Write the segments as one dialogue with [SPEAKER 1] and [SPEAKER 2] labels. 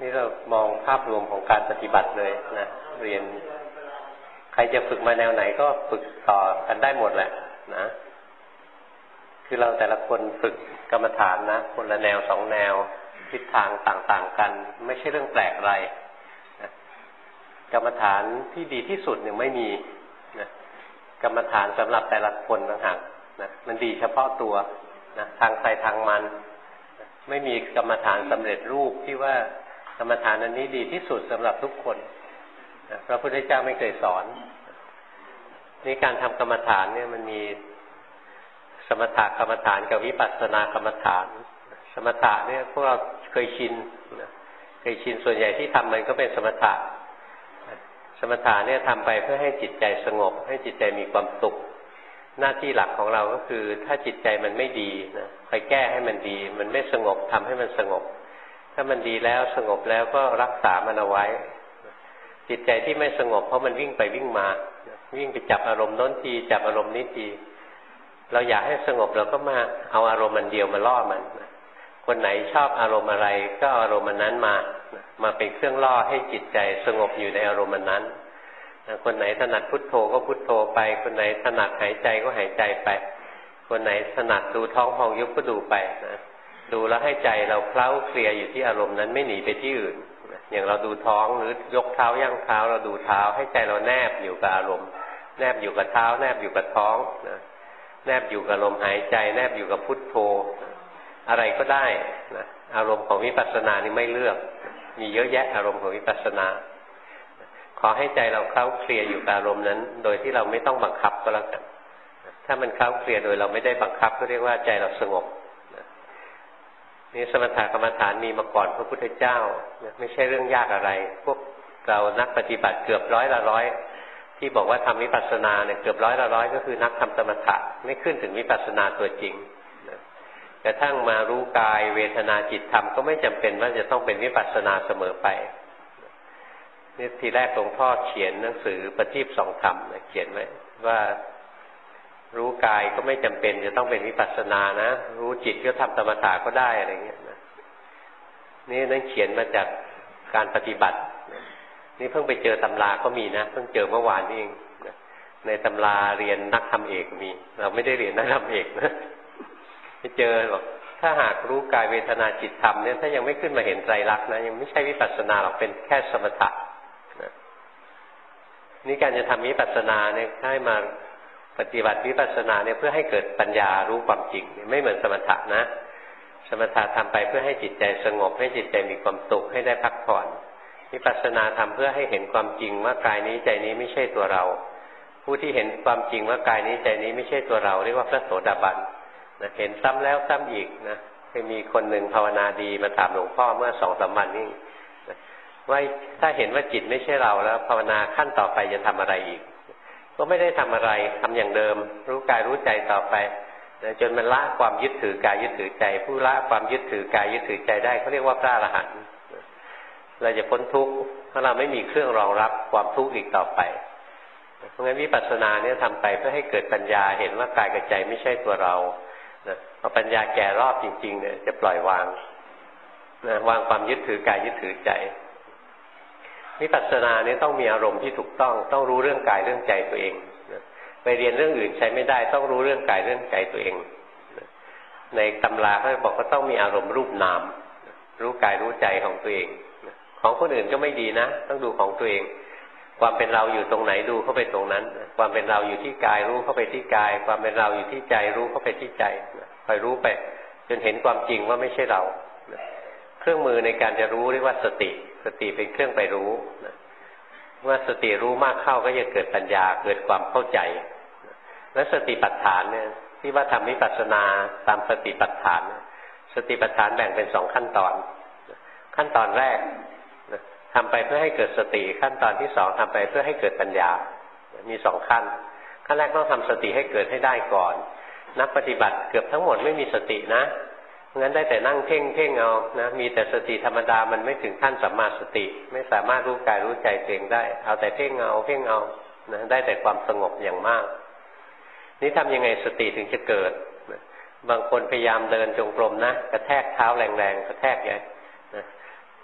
[SPEAKER 1] นี่เรามองภาพรวมของการปฏิบัติเลยนะเรียนใครจะฝึกมาแนวไหนก็ฝึกต่อกันได้หมดแหละนะคือเราแต่ละคนฝึกกรรมฐานนะคนละแนวสองแนวทิศทางต่างๆกันไม่ใช่เรื่องแปลกอะไรนะกรรมฐานที่ดีที่สุดเนี่ยไม่มีนะกรรมฐานสำหรับแต่ละคนต่างหากนะมันดีเฉพาะตัวนะทางใครทางมันนะไม่มีกรรมฐานสำเร็จรูปที่ว่ากรรมฐานอันนี้ดีที่สุดสำหรับทุกคนนะพระพุทธเจ้าไม่เคยสอนนี่การทำกรรมฐานเนี่ยมันมีสมถกรรมฐานกับวิปัสสนากรรมฐานสมถะเนี่ยพวกเราเคยชินส่วนใหญ่ที่ทำมันก็เป็นสมถะเนี่ยทำไปเพื่อให้จิตใจสงบให้จิตใจมีความสุขหน้าที่หลักของเราก็คือถ้าจิตใจมันไม่ดีนะไปแก้ให้มันดีมันไม่สงบทำให้มันสงบถ้ามันดีแล้วสงบแล้วก็รักษามันเอาไว้จิตใจที่ไม่สงบเพราะมันวิ่งไปวิ่งมาวิ่งไปจับอารมณ์โน้นทีจับอารมณ์นี้ทีเราอยากให้สงบเราก็มาเอาอารมณ์มันเดียวมาล่อมันคนไหนชอบอารมณ์อะไรก็อารมณ์นั้นมาเป็นเครื่องล่อให้จิตใจสงบอยู่ในอารมณ์นั้นคนไหนถนัดพุทโธก็พุทโธไปคนไหนถนัดหายใจก็หายใจไปคนไหนถนัดดูท้องพองยุบก็ดูไปนะดูแล้วให้ใจเราเคล้าเคลียอยู่ที่อารมณ์นั้นไม่หนีไปที่อื่นอย่างเราดูท้องหรือยกเท้าย่างเท้าเราดูเท้าให้ใจเราแนบอยู่กับอารมณ์แนบอยู่กับเท้าแนบอยู่กับท้องนะแนบอยู่กับลมหายใจแนบอยู่กับพุทโธอะไรก็ได้นะอารมณ์ของวิปัสสนานี่ไม่เลือกมีเยอะแยะอารมณ์ของวิปัสสนาขอให้ใจเราเคล้าเคลียอยู่กับอารมณ์นั้นโดยที่เราไม่ต้องบังคับก็แล้วกันถ้ามันเคล้าเคลียโดยเราไม่ได้บังคับก็เรียกว่าใจเราสงบนี่สมถกรรมฐานมีมาก่อนพระพุทธเจ้าไม่ใช่เรื่องยากอะไรพวกเรานักปฏิบัติเกือบร้อยที่บอกว่าทำวิปัสสนาเนี่ยเกือบร้อยก็คือนักทำสมถะไม่ขึ้นถึงวิปัสสนาตัวจริงกระทั่งมารู้กายเวทนาจิตธรรมก็ไม่จำเป็นว่าจะต้องเป็นวิปัสสนาเสมอไปนี่ทีแรกหลวงพ่อเขียนหนังสือประทีปสองธรรมเขียนไว้ว่ารู้กายก็ไม่จำเป็นจะต้องเป็นวิปัสสนานะรู้จิตก็ทำสมถะก็ได้อะไรเงี้ยนะนี่นั่นเขียนมาจากการปฏิบัตินี่เพิ่งไปเจอตำราก็มีนะเพิ่งเจอเมื่อวานนี่เองในตำราเรียนนักธรรมเอกมีเราไม่ได้เรียนนักธรรมเอกนะไปเจอบอกถ้าหากรู้กายเวทนาจิตธรรมเนี่ยถ้ายังไม่ขึ้นมาเห็นไตรลักษณ์นะยังไม่ใช่วิปัสสนาหรอกเป็นแค่สมถะนะนี่การจะทำวิปัสสนาเนี่ยให้มาปฏิบัติวิปัสสนาเนี่ยเพื่อให้เกิดปัญญารู้ความจริงไม่เหมือนสมถะนะสมถะทำไปเพื่อให้จิตใจสงบให้จิตใจมีความสุขให้ได้พักผ่อนวิปัสสนาทำเพื่อให้เห็นความจริงว่ากายนี้ใจนี้ไม่ใช่ตัวเราผู้ที่เห็นความจริงว่ากายนี้ใจนี้ไม่ใช่ตัวเราเรียกว่าพระโสดาบันนะเห็นซ้ำแล้วซ้ำอีกนะเคยมีคนหนึ่งภาวนาดีมาถามหลวงพ่อเมื่อ2-3 วันนี้ว่าถ้าเห็นว่าจิตไม่ใช่เราแล้วภาวนาขั้นต่อไปจะทำอะไรอีกก็ไม่ได้ทำอะไรทำอย่างเดิมรู้กายรู้ใจต่อไปนะจนมันละความยึดถือกายยึดถือใจผู้ละความยึดถือกายยึดถือใจได้เขาเรียกว่าพระอรหันต์เราจะพ้นทุกข์เพราะเราไม่มีเครื่องรองรับความทุกข์อีกต่อไปเพราะงั้นวิปัสสนาเนี่ยทำไปเพื่อให้เกิดปัญญาเห็นว่ากายกับใจไม่ใช่ตัวเราพอปัญญาแก่รอบจริงๆเนี่ยจะปล่อยวางวางความยึดถือกายยึดถือใจวิปัสสนาเนี่ยต้องมีอารมณ์ที่ถูกต้องรู้เรื่องกายเรื่องใจตัวเองไปเรียนเรื่องอื่นใช้ไม่ได้ต้องรู้เรื่องกายเรื่องใจตัวเองในตำราเขาบอกว่าต้องมีอารมณ์รูปนามรู้กายรู้ใจของตัวเองของคนอื่นก็ไม่ดีนะต้องดูของตัวเองความเป็นเราอยู่ตรงไหนดูเข้าไปตรงนั้นความเป็นเราอยู่ที่กายรู้เข้าไปที่กายความเป็นเราอยู่ที่ใจรู้เข้าไปที่ใจคอยรู้ไปจนเห็นความจริงว่าไม่ใช่เราเครื่องมือในการจะรู้เรียกว่าสติเป็นเครื่องไปรู้เมื่อสติรู้มากเข้าก็จะเกิดปัญญาเกิดความเข้าใจและสติปัฏฐานเนี่ยที่ว่าทำวิปัสสนาตามสติปัฏฐานสติปัฏฐานแบ่งเป็น2 ขั้นตอนขั้นตอนแรกทำไปเพื่อให้เกิดสติขั้นตอนที่2ทำไปเพื่อให้เกิดปัญญามี2 ขั้นขั้นแรกต้องทำสติให้เกิดให้ได้ก่อนนักปฏิบัติเกือบทั้งหมดไม่มีสตินะงั้นได้แต่นั่งเพ่งเอานะมีแต่สติธรรมดามันไม่ถึงขั้นสัมมาสติไม่สามารถรู้กายรู้ใจตัวเองได้เอาแต่เพ่งเอานะได้แต่ความสงบอย่างมากนี่ทำยังไงสติถึงจะเกิดบางคนพยายามเดินจงกรมนะกระแทกเท้าแรงๆกระแทกใหญ่นะ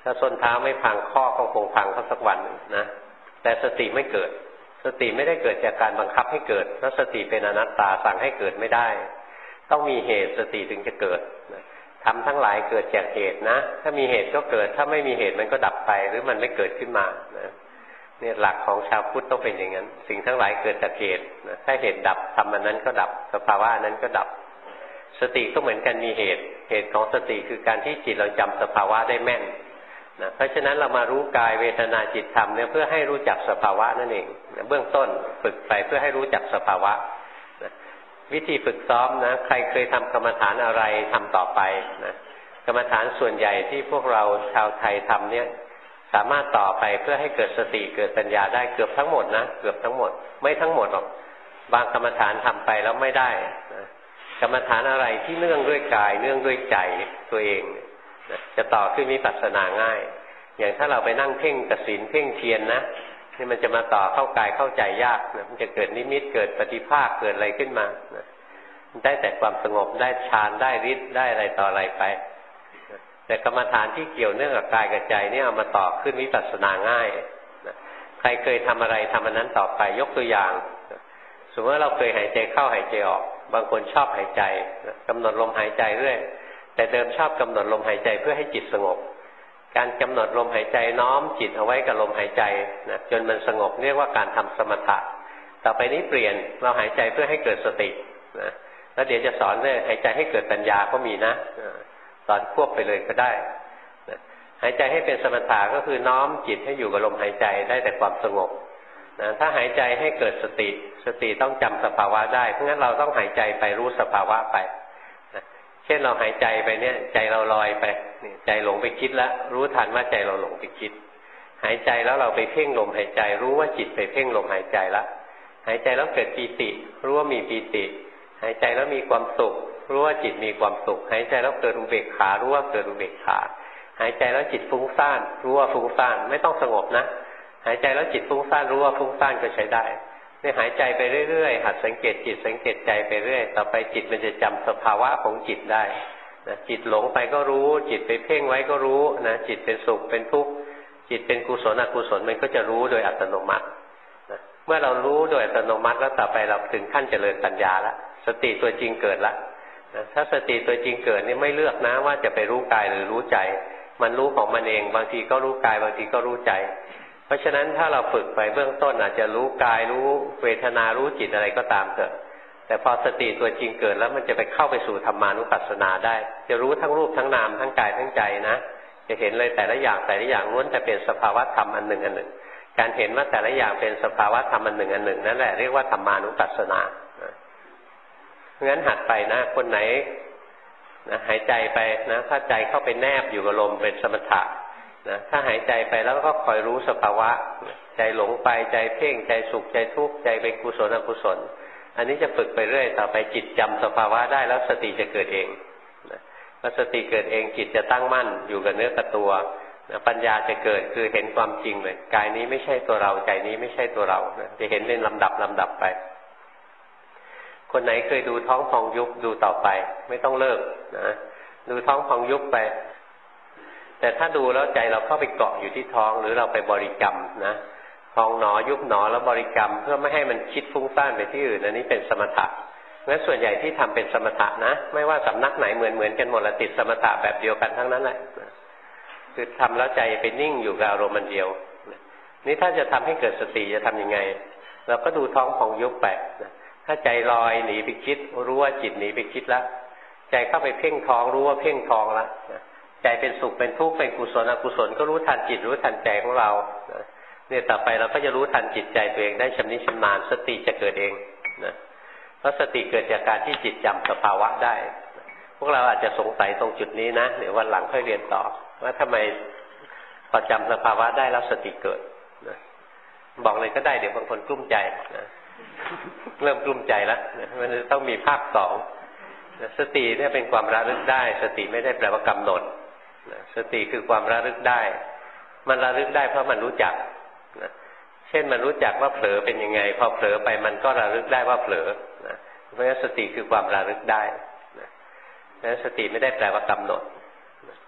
[SPEAKER 1] ถ้าส้นเท้าไม่พังข้อก็คงพังเขาสักวันนะแต่สติไม่เกิดสติไม่ได้เกิดจากการบังคับให้เกิดเพราะสติเป็นอนัตตาสั่งให้เกิดไม่ได้ต้องมีเหตุสติถึงจะเกิดทำทั้งหลายเกิดจากเหตุนะถ้ามีเหตุก็เกิดถ้าไม่มีเหตุมันก็ดับไปหรือมันไม่เกิดขึ้นมานะเนี่ยหลักของชาวพุทธต้องเป็นอย่างนั้นสิ่งทั้งหลายเกิดจากเหตุนะถ้าเหตุดับธรรมอันนั้นก็ดับสภาวะนั้นก็ดับสติก็เหมือนกันมีเหตุของสติคือการที่จิตเราจำสภาวะได้แม่นนะเพราะฉะนั้นเรามารู้กายเวทนาจิตธรรมเนี่ยเพื่อให้รู้จักสภาวะนั่นเองนะเบื้องต้นฝึกไปเพื่อให้รู้จักสภาวะนะวิธีฝึกซ้อมนะใครเคยทำกรรมฐานอะไรทำต่อไปนะกรรมฐานส่วนใหญ่ที่พวกเราชาวไทยทำเนี่ยสามารถต่อไปเพื่อให้เกิดสติเกิดปัญญาได้เกือบทั้งหมดนะเกือบทั้งหมดไม่ทั้งหมดหรอกบางกรรมฐานทำไปแล้วไม่ได้นะกรรมฐานอะไรที่เนื่องด้วยกายเนื่องด้วยใจตัวเองนะจะต่อขึ้นวิปัสสนาง่ายอย่างถ้าเราไปนั่งเพ่งกสิณเพ่งเทียนนะนี่มันจะมาต่อเข้ากายเข้าใจยากนะมันจะเกิดนิมิตเกิดปฏิภาคเกิดอะไรขึ้นมานะได้แต่ความสงบได้ฌานได้ฤทธิ์ได้อะไรต่ออะไรไปแต่กรรมฐานที่เกี่ยวเนื่องกับกายกับใจนี่เอามาต่อขึ้นวิปัสสนาง่ายนะใครเคยทำอะไรทำอันนั้นต่อไปยกตัวอย่างสมมติว่าเราเคยหายใจเข้าหายใจออกบางคนชอบหายใจกำหนดลมหายใจเรื่อยแต่เดิมชอบกำหนดลมหายใจเพื่อให้จิตสงบการกำหนดลมหายใจน้อมจิตเอาไว้กับลมหายใจนะจนมันสงบเรียกว่าการทำสมถะต่อไปนี้เปลี่ยนเราหายใจเพื่อให้เกิดสตินะแล้วเดี๋ยวจะสอนเรื่องหายใจให้เกิดปัญญาก็มีนะสอนควบไปเลยก็ได้นะหายใจให้เป็นสมถะก็คือน้อมจิตให้อยู่กับลมหายใจได้แต่ความสงบนะถ้าหายใจให้เกิดสติต้องจำสภาวะได้เพราะงั้นเราต้องหายใจไปรู้สภาวะไปนะเช่นเราหายใจไปเนี่ยใจเราลอยไปใจหลงไปคิดแล้วรู้ทันว่าใจเราหลงไปคิดหายใจแล้วเราไปเพ่งลมหายใจรู้ว่าจิตไปเพ่งลมหายใจแล้วหายใจแล้วเกิดปีติรู้ว่ามีปีติหายใจแล้วมีความสุขรู้ว่าจิตมีความสุขหายใจแล้วเกิดอุเบกขารู้ว่าเกิดอุเบกขาหายใจแล้วจิตฟุ้งซ่านรู้ว่าฟุ้งซ่านไม่ต้องสงบนะหายใจแล้วจิตฟุ้งซ่านรู้ว่าฟุ้งซ่านก็ใช้ได้เนี่ยหายใจไปเรื่อยๆหัดสังเกตจิตสังเกตใจไปเรื่อยต่อไปจิตมันจะจำสภาวะของจิตได้นะจิตหลงไปก็รู้จิตไปเพ่งไว้ก็รู้นะจิตเป็นสุขเป็นทุกข์จิตเป็นกุศลอกุศลมันก็จะรู้โดยอัตโนมัตินะเมื่อเรารู้โดยอัตโนมัติแล้วต่อไปเราถึงขั้นเจริญปัญญาแล้วสติตัวจริงเกิดแล้วนะถ้าสติตัวจริงเกิดนี่ไม่เลือกนะว่าจะไปรู้กายหรือรู้ใจมันรู้ของมันเองบางทีก็รู้กายบางทีก็รู้ใจเพราะฉะนั้นถ้าเราฝึกไปเบื้องต้นอาจจะรู้กายรู้เวทนารู้จิตอะไรก็ตามเถอะแต่พอสติตัวจริงเกิดแล้วมันจะไปเข้าไปสู่ธรรมานุปัสสนาได้จะรู้ทั้งรูปทั้งนามทั้งกายทั้งใจนะจะเห็นเลยแต่ละอย่างล้วนแต่เป็นสภาวะธรรมอันหนึ่งการเห็นว่าแต่ละอย่างเป็นสภาวะธรรมอันหนึ่งนั่นแหละเรียกว่าธรรมานุปัสสนาเพราะงั้นหัดไปนะคนไหนนะหายใจไปนะถ้าใจเข้าไปแนบอยู่กับลมเป็นสมถะนะถ้าหายใจไปแล้วก็คอยรู้สภาวะใจหลงไปใจเพ่งใจสุขใจทุกข์ใจเป็นกุศลอกุศลอันนี้จะฝึกไปเรื่อยต่อไปจิตจำสภาวะได้แล้วสติจะเกิดเองนะพอสติเกิดเองจิตจะตั้งมั่นอยู่กับเนื้อกับตัวนะปัญญาจะเกิดคือเห็นความจริงเลยกายนี้ไม่ใช่ตัวเราใจนี้ไม่ใช่ตัวเรานะจะเห็นเป็นลำดับไปคนไหนเคยดูท้องพองยุบดูต่อไปไม่ต้องเลิกนะดูท้องพองยุบไปแต่ถ้าดูแล้วใจเราเข้าไปเกาะอยู่ที่ท้องหรือเราไปบริกรรมนะพองหนอยุบหนอแล้วบริกรรมเพื่อไม่ให้มันคิดฟุ้งซ่านไปที่อื่นอันนี้เป็นสมถะงั้นส่วนใหญ่ที่ทำเป็นสมถะนะไม่ว่าสำนักไหนเหมือนกันหมดละติดสมถะแบบเดียวกันทั้งนั้นแหละคือทำแล้วใจไปนิ่งอยู่กับอารมณ์เดียวนี่ถ้าจะทำให้เกิดสติจะทํำยังไงเราก็ดูท้องพองยุบไปถ้าใจลอยหนีไปคิดรู้ว่าจิตหนีไปคิดแล้วใจเข้าไปเพ่งท้องรู้ว่าเพ่งท้องแล้วใจเป็นสุขเป็นทุกข์เป็นกุศลอกุศลก็รู้ทันจิตรู้ทันใจของเราเนี่ยต่อไปเราก็จะรู้ทันจิตใจตัวเองได้ชำนิชำนาญสติจะเกิดเองนะเพราะสติเกิดจากการที่จิตจำสภาวะได้พวกเราอาจจะสงสัยตรงจุดนี้นะเดี๋ยววันหลังค่อยเรียนต่อว่าทำไมพอจำสภาวะได้แล้วสติเกิดนะบอกเลยก็ได้เดี๋ยวบางคนกลุ้มใจนะเริ่มกลุ้มใจแล้วมันจะต้องมีภาคสองสติเนี่ยเป็นความระลึกได้สติไม่ได้แปลว่ากำหนดสติคือความระลึกได้มันระลึกได้เพราะมันรู้จักเช่นมันรู้จักว่าเผลอเป็นยังไงพอเผลอไปมันก็ระลึกได้ว่าเผลอเพราะฉะนั้นสติคือความระลึกได้เพราะฉะนั้นสติไม่ได้แปลว่ากำหนด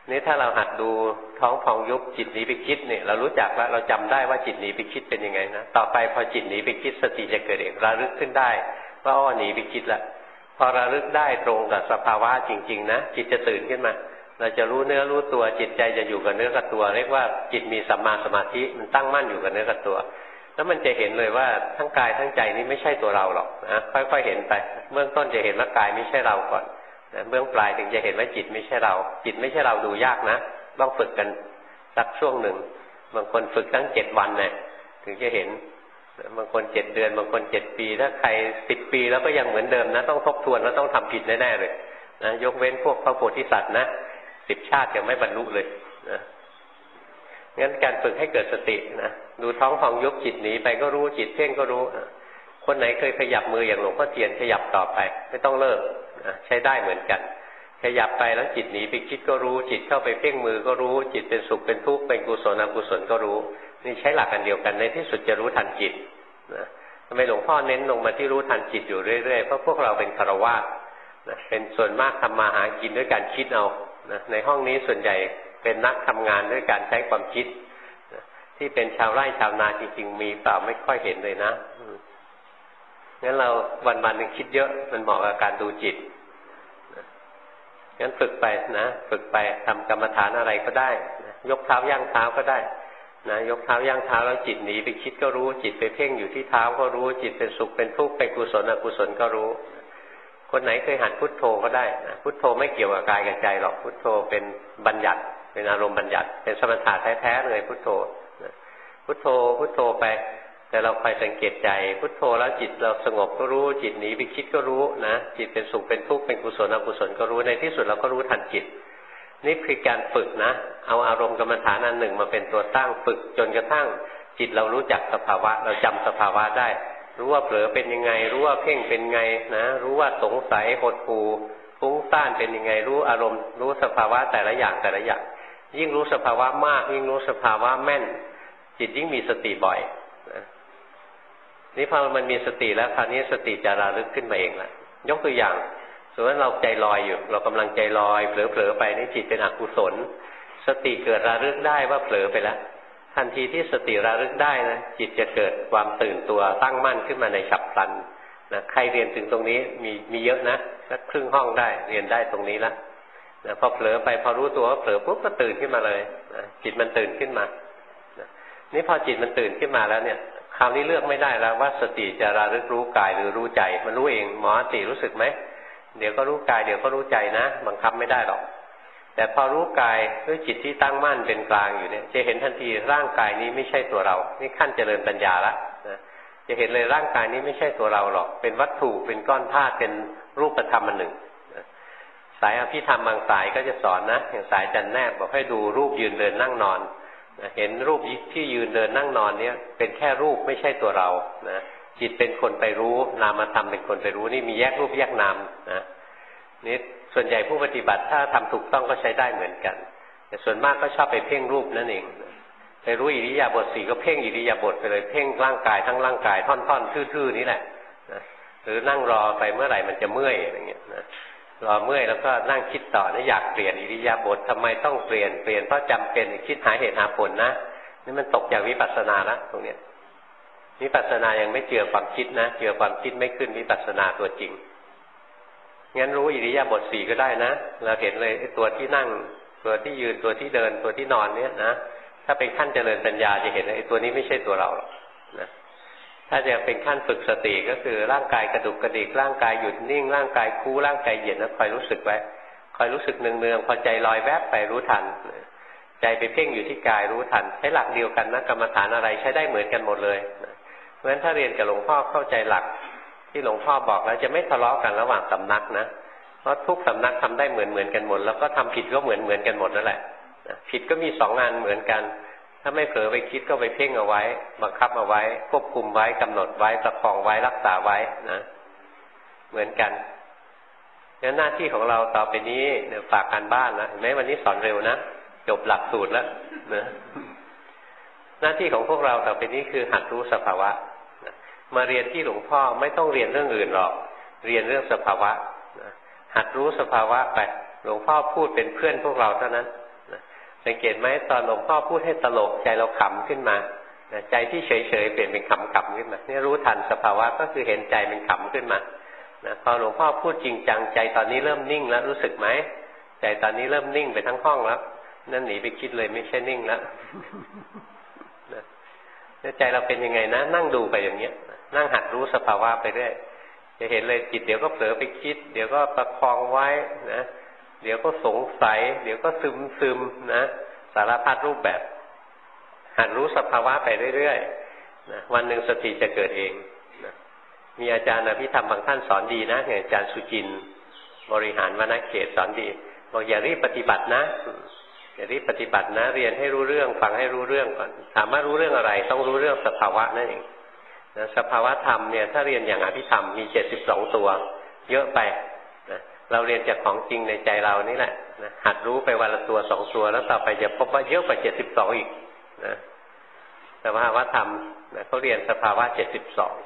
[SPEAKER 1] นี่ถ้าเราหัดดูท้องพองยุบจิตหนีไปคิดเนี่ยเรารู้จักแล้วเราจำได้ว่าจิตหนีไปคิดเป็นยังไงนะต่อไปพอจิตหนีไปคิดสติจะเกิดเองระลึกขึ้นได้ว่าอ้อหนีไปคิดละพอระลึกได้ตรงกับสภาวะจริงๆนะจิตจะตื่นขึ้นมาเราจะรู้เนื้อรู้ตัวจิตใจจะอยู่กับเนื้อกับตัวเรียกว่าจิตมีสัมมาสมาธิมันตั้งมั่นอยู่กับเนื้อกับตัวแล้วมันจะเห็นเลยว่าทั้งกายทั้งใจนี้ไม่ใช่ตัวเราหรอกนะค่อยๆเห็นไปเบื้องต้นจะเห็นว่ากายไม่ใช่เราก่อนเบื้องปลายถึงจะเห็นว่าจิตไม่ใช่เราจิตไม่ใช่เราดูยากนะต้องฝึกกันสักช่วงหนึ่งบางคนฝึกตั้ง7 วันเนี่ยถึงจะเห็นบางคน7 เดือนบางคน7 ปีถ้าใคร10 ปีแล้วก็ยังเหมือนเดิมนะต้องทบทวนแล้วต้องทำผิดแน่ๆเลยนะยกเว้นพวกพระโพธิสัตว์นะ10 ชาติยังไม่บรรลุเลยนะงั้นการฝึกให้เกิดสตินะดูท้องพองยุบจิตหนีไปก็รู้จิตเพ่งก็รู้คนไหนเคยขยับมืออย่างหลวงพ่อเทียนขยับต่อไปไม่ต้องเลิกใช้ได้เหมือนกันขยับไปแล้วจิตหนีไปคิดก็รู้จิตเข้าไปเพ่งมือก็รู้จิตเป็นสุขเป็นทุกข์เป็นกุศลอกุศลก็รู้นี่ใช้หลักกันเดียวกันในที่สุดจะรู้ทันจิตนะทำไมหลวงพ่อเน้นลงมาที่รู้ทันจิตอยู่เรื่อยๆเพราะพวกเราเป็นฆราวาสนะเป็นส่วนมากทำมาหากินด้วยการคิดเอานะในห้องนี้ส่วนใหญ่เป็นนักทำงานด้วยการใช้ความคิดนะที่เป็นชาวไร่ชาวนาจริงๆมีเปล่าไม่ค่อยเห็นเลยนะงั้นเราวันๆนึงคิดเยอะมันเหมาะกับการดูจิตงั้นฝึกไปนะฝึกไปทำกรรมฐานอะไรก็ได้นะยกเท้าย่างเท้าก็ได้นะยกเท้าย่างเท้าแล้วจิตหนีไปคิดก็รู้จิตไปเพ่งอยู่ที่เท้าก็รู้จิตเป็นสุขเป็นทุกข์เป็นกุศลอกุศลก็รู้คนไหนเคยหัดพุทโธก็ได้นะพุทโธไม่เกี่ยวกับกายกับใจหรอกพุทโธเป็นบัญญัติเป็นอารมณ์บัญญัติเป็นสมถะแท้ๆเลยพุทโธนะพุทโธพุทโธไปแต่เราคอยสังเกตใจพุทโธแล้วจิตเราสงบก็รู้จิตหนีไปคิดก็รู้นะจิตเป็นสุขเป็นทุกข์เป็นกุศลอกุศลก็รู้ในที่สุดเราก็รู้ทันจิตนี่คือการฝึกนะเอาอารมณ์กรรมฐานอันหนึ่งมาเป็นตัวตั้งฝึกจนกระทั่งจิตเรารู้จักสภาวะเราจำสภาวะได้รู้ว่าเผลอเป็นยังไงรู้ว่าเพ่งเป็นไงนะรู้ว่าสงสัยหดหู่ฟุ้งซ่านเป็นยังไงรู้อารมณ์รู้สภาวะแต่ละอย่างแต่ละอย่างยิ่งรู้สภาวะมากยิ่งรู้สภาวะแม่นจิตยิ่งมีสติบ่อยนี่พอมันมีสติแล้วคราวนี้สติจะระลึกขึ้นมาเองละยกตัวอย่างสมมติว่าเราใจลอยอยู่เรากำลังใจลอยเผลอๆไปนี่จิตเป็นอกุศลสติเกิดระลึกได้ว่าเผลอไปแล้วทันทีที่สติระลึกได้นะจิตจะเกิดความตื่นตัวตั้งมั่นขึ้นมาในฉับพลันนะใครเรียนถึงตรงนี้มีเยอะนะสักครึ่งห้องได้เรียนได้ตรงนี้ละนะพอเผลอไปพอรู้ตัวว่าเผลอปุ๊บก็ตื่นขึ้นมาเลยนะจิตมันตื่นขึ้นมานะนี่พอจิตมันตื่นขึ้นมาแล้วเนี่ยคราวนี้เลือกไม่ได้แล้วว่าสติจะระลึกรู้กายหรือรู้ใจมันรู้เองหมอติรู้สึกไหมเดี๋ยวก็รู้กายเดี๋ยวก็รู้ใจนะบังคับไม่ได้หรอกแต่พอรู้กายด้วยจิตที่ตั้งมั่นเป็นกลางอยู่เนี่ยจะเห็นทันทีร่างกายนี้ไม่ใช่ตัวเรานี่ขั้นเจริญปัญญาละนะจะเห็นเลยร่างกายนี้ไม่ใช่ตัวเราหรอกเป็นวัตถุเป็นก้อนธาตุเป็นรูปธรรมอันหนึ่งนะสายอภิธรรมบางสายก็จะสอนนะอย่างสายจันแนบบอกให้ดูรูปยืนเดินนั่งนอนเห็นรูปที่ยืนเดินนั่งนอนเนี่ยเป็นแค่รูปไม่ใช่ตัวเรานะจิตเป็นคนไปรู้นามธรรมเป็นคนไปรู้นี่มีแยกรูปแยกนามนะนี่ส่วนใหญ่ผู้ปฏิบัติถ้าทำถูกต้องก็ใช้ได้เหมือนกันแต่ส่วนมากก็ชอบไปเพ่งรูปนั่นเองไปรู้อิริยาบถ4ก็เพ่งอิริยาบถไปเลยเพ่งร่างกายทั้งร่างกายท่อนๆทื่อๆนี่แหละนะหรือนั่งรอไปเมื่อไหร่มันจะเมื่อยอะไรเงี้ยนะรอเมื่อยแล้วก็นั่งคิดต่อนะอยากเปลี่ยนอิริยาบถทำไมต้องเปลี่ยนเพราะจำเป็นคิดหาเหตุหาผลนะนี่มันตกจากวิปัสสนาละตรงเนี้ยวิปัสสนายังไม่เจือความคิดนะเจือความคิดไม่ขึ้นวิปัสสนาตัวจริงงั้นรู้อิริยาบถ4ก็ได้นะเราเห็นเลยตัวที่นั่งตัวที่ยืนตัวที่เดินตัวที่นอนเนี่ยนะถ้าเป็นขั้นเจริญปัญญาจะเห็นไอ้ตัวนี้ไม่ใช่ตัวเราหรอกนะถ้าจะเป็นขั้นฝึกสติก็คือร่างกายกระดุกกระดิกร่างกายหยุดนิ่งร่างกายคู่ร่างกายเหยียดนะคอยรู้สึกไว้คอยรู้สึกเนืองๆพอใจลอยแวบไปรู้ทันใจไปเพ่งอยู่ที่กายรู้ทันใช้หลักเดียวกันนะกรรมฐานอะไรใช้ได้เหมือนกันหมดเลยเพราะฉะนั้นถ้าเรียนกับหลวงพ่อเข้าใจหลักที่หลวงพ่อบอกแล้วจะไม่ทะเลาะกันระหว่างสำนักนะเพราะทุกสำนักทำได้เหมือนกันหมดแล้วก็ทำผิดก็เหมือนกันหมดนั่นแหละผิดก็มี2 งานเหมือนกันถ้าไม่เผลอไปคิดก็ไปเพ่งเอาไว้บังคับเอาไว้ควบคุมไว้กำหนดไว้ประคองไว้รักษาไว้นะเหมือนกันงั้นหน้าที่ของเราต่อไปนี้เนี่ยฝากการบ้านนะเห็นไหมวันนี้สอนเร็วนะจบหลักสูตรแล้วนะหน้าที่ของพวกเราต่อไปนี้คือหัดรู้สภาวะมาเรียนที่หลวงพ่อไม่ต้องเรียนเรื่องอื่นหรอกเรียนเรื่องสภาวะหัดรู้สภาวะไปหลวงพ่อพูดเป็นเพื่อนพวกเราเท่านั้นสังเกตไหมตอนหลวงพ่อพูดให้ตลกใจเราขำขึ้นมาใจที่เฉยๆเปลี่ยนเป็นขำๆขึ้นมานี่รู้ทันสภาวะก็คือเห็นใจเป็นขำขึ้นมาพอหลวงพ่อพูดจริงจังใจตอนนี้เริ่มนิ่งแล้วรู้สึกไหมใจตอนนี้เริ่มนิ่งไปทั้งห้องแล้วนั่นหนีไปคิดเลยไม่ใช่นิ่งแล้วใจเราเป็นยังไงนะนั่งดูไปอย่างเงี้ยนั่งหัดรู้สภาวะไปเรื่อยจะเห็นเลยจิตเดี๋ยวก็เผลอไปคิดเดี๋ยวก็ประคองไว้นะเดี๋ยวก็สงสัยเดี๋ยวก็ซึมนะสารพัดรูปแบบหัดรู้สภาวะไปเรื่อยๆนะวันหนึ่งสติจะเกิดเองนะมีอาจารย์อภิธรรมบางท่านสอนดีนะอย่างอาจารย์สุจินต์บริหารวรรณเขตสอนดีบอกอย่ารีบปฏิบัตินะอย่ารีบปฏิบัตินะเรียนให้รู้เรื่องฟังให้รู้เรื่องก่อนถามว่ารู้เรื่องอะไรต้องรู้เรื่องสภาวะนั่นเองนะสภาวะธรรมเนี่ยถ้าเรียนอย่างอภิธรรมมี72ตัวเยอะไปนะเราเรียนจากของจริงในใจเรานี่แหละนะหัดรู้ไปวันละตัว2ตัวแล้วต่อไปจะพบว่าเยอะกว่า72อีกนะสภาวะธรรมนะเขาเรียนสภาวะ72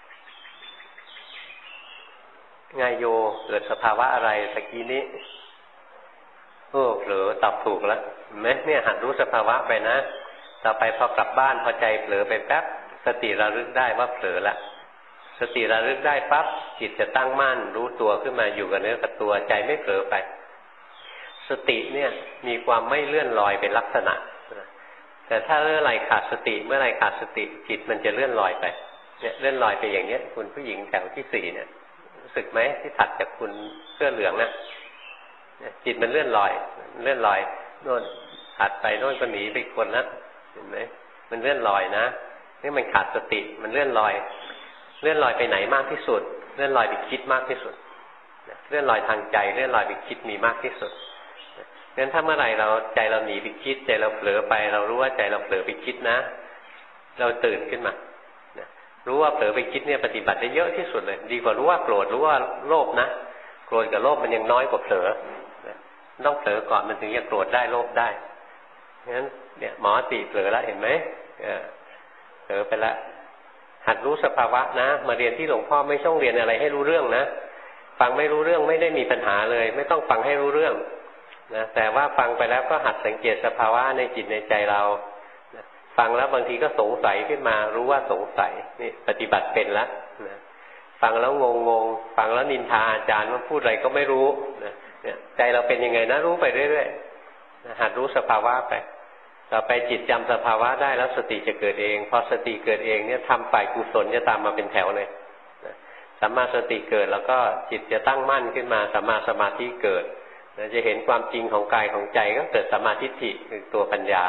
[SPEAKER 1] ไงโยเกิดสภาวะอะไรตะกี้นี้เผลอตอบถูกแล้วเห็นไหมเนี่ยหัดรู้สภาวะไปนะต่อไปพอกลับบ้านพอใจเผลอไปแป๊บสติระลึกได้ว่าเผลอละสติระลึกได้ปั๊บจิตจะตั้งมั่นรู้ตัวขึ้นมาอยู่กับเนื้อกับตัวใจไม่เผลอไปสติเนี่ยมีความไม่เลื่อนลอยเป็นลักษณะแต่ถ้าเมื่อไรขาดสติเมื่อไรขาดสติจิตมันจะเลื่อนลอยไปเนี่ยเลื่อนลอยไปอย่างเนี้ยคุณผู้หญิงแถวที่4เนี่ยรู้สึกไหมที่ถัดจากคุณเสื้อเหลืองนะจิตมันเลื่อนลอยโน่นถัดไปโน่นก็หนีไปคนละเห็นไหมมันเลื่อนลอยนะนี่มันขาดสติมันเลื่อนลอยไปไหนมากที่สุดเลื่อนลอยไปคิดมากที่สุดเลื่อนลอยทางใจเลื่อนลอยไปคิดมีมากที่สุดงั้นถ้าเมื่อไหร่เราใจเราหนีไปคิดใจเราเผลอไปเรารู้ว่าใจเราเผลอไปคิดนะเราตื่นขึ้นมารู้ว่าเผลอไปคิดเนี่ยปฏิบัติได้เยอะที่สุดเลยดีกว่ารู้ว่าโกรธรู้ว่าโลภนะโกรธกับโลภมันยังน้อยกว่าเผลอต้องเผลอก่อนมันถึงจะโกรธได้โลภได้งั้นเนี่ยหมอติเผลอแล้วเห็นไหมเผลอไปแล้วหัดรู้สภาวะนะมาเรียนที่หลวงพ่อไม่ต้องเรียนอะไรให้รู้เรื่องนะฟังไม่รู้เรื่องไม่ได้มีปัญหาเลยไม่ต้องฟังให้รู้เรื่องนะแต่ว่าฟังไปแล้วก็หัดสังเกตสภาวะในจิตในใจเราฟังแล้วบางทีก็สงสัยขึ้นมารู้ว่าสงสัยนี่ปฏิบัติเป็นแล้วนะฟังแล้วงงฟังแล้วนินทาอาจารย์ว่าพูดอะไรก็ไม่รู้นะเนี่ยใจเราเป็นยังไงนะรู้ไปเรื่อยๆหัดรู้สภาวะไปต่อไปจิตจำสภาวะได้แล้วสติจะเกิดเองพอสติเกิดเองเนี่ยทำฝ่ายกุศลจะตามมาเป็นแถวเลยสัมมาสติเกิดแล้วก็จิตจะตั้งมั่นขึ้นมาสัมมาสมาธิเกิดจะเห็นความจริงของกายของใจก็เกิดสัมมาทิฏฐิคือตัวปัญญา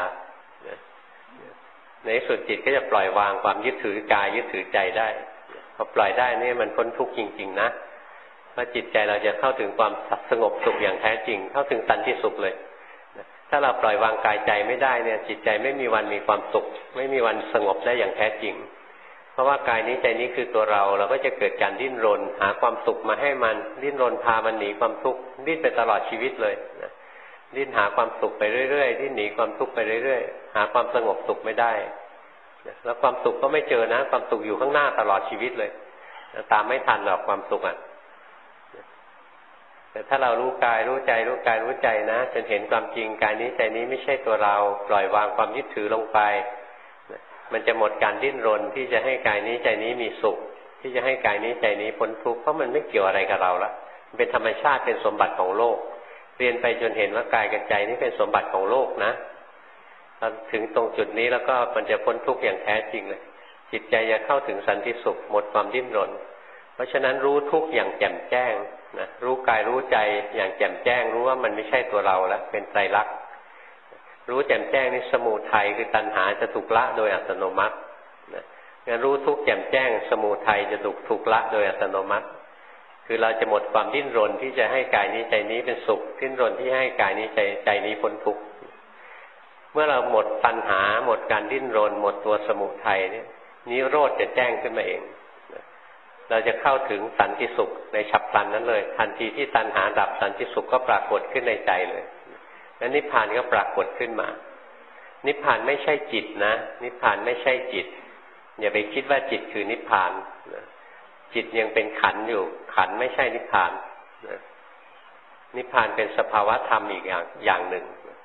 [SPEAKER 1] ในสุดจิตก็จะปล่อยวางความยึดถือกายยึดถือใจได้พอปล่อยได้นี่มันพ้นทุกข์จริงๆนะเพราะจิตใจเราจะเข้าถึงความสงบสุขอย่างแท้จริงเข้าถึงสันติสุขเลยถ้าเราปล่อยวางกายใจไม่ได้เนี่ยจิตใจไม่มีวันมีความสุขไม่มีวันสงบได้อย่างแท้จริงเพราะว่ากายนี้ใจนี้คือตัวเราก็จะเกิดการดิ้นรนหาความสุขมาให้มันดิ้นรนพามันหนีความทุกข์ดิ้นไปตลอดชีวิตเลยนะดิ้นหาความสุขไปเรื่อยๆดิ้นหนีความทุกข์ไปเรื่อยๆหาความสงบสุขไม่ได้แล้วความสุขก็ไม่เจอนะความสุขอยู่ข้างหน้าตลอดชีวิตเลยตามไม่ทันหรอกความสุขแต่ถ้าเรารู้กายรู้ใจรู้กายรู้ใจนะจนเห็นความจริงกายนี้ใจนี้ไม่ใช่ตัวเราปล่อยวางความยึดถือลงไปมันจะหมดการดิ้นรนที่จะให้กายนี้ใจนี้มีสุขที่จะให้กายนี้ใจนี้พ้นทุกข์เพราะมันไม่เกี่ยวอะไรกับเราละมันเป็นธรรมชาติเป็นสมบัติของโลกเรียนไปจนเห็นว่ากายกับใจนี้เป็นสมบัติของโลกนะพอถึงตรงจุดนี้แล้วก็มันจะพ้นทุกข์อย่างแท้จริงเลยจิตใจจะเข้าถึงสันติสุขหมดความดิ้นรนเพราะฉะนั้นรู้ทุกข์อย่างแจ่มแจ้งนะรู้กายรู้ใจอย่างแจ่มแจ้งรู้ว่ามันไม่ใช่ตัวเราแล้วเป็นไตรลักษณ์รู้แจ่มแจ้งนี่สมุทัยคือตัณหาจะถูกละโดยอัตโนมัตินะงั้นรู้ทุกข์แจ่มแจ้งสมุทัยจะถูกละโดยอัตโนมัติคือเราจะหมดความดิ้นรนที่จะให้กายนี้ใจนี้เป็นสุขดิ้นรนที่ให้กายนี้ใจนี้พ้นทุกข์เมื่อเราหมดปัญหาหมดการดิ้นรนหมดตัวสมุทัยเนี่ยนิโรธจะแจ้งขึ้นมาเองเราจะเข้าถึงสันติสุขในฉับพลันนั้นเลยทันทีที่ตัณหาดับสันติสุขก็ปรากฏขึ้นในใจเลยแล้วนิพพานก็ปรากฏขึ้นมานิพพานไม่ใช่จิตนะนิพพานไม่ใช่จิตอย่าไปคิดว่าจิตคือนิพพานจิตยังเป็นขันธ์อยู่ขันธ์ไม่ใช่นิพพานนิพพานเป็นสภาวะธรรมอีกอย่างหนึ่ง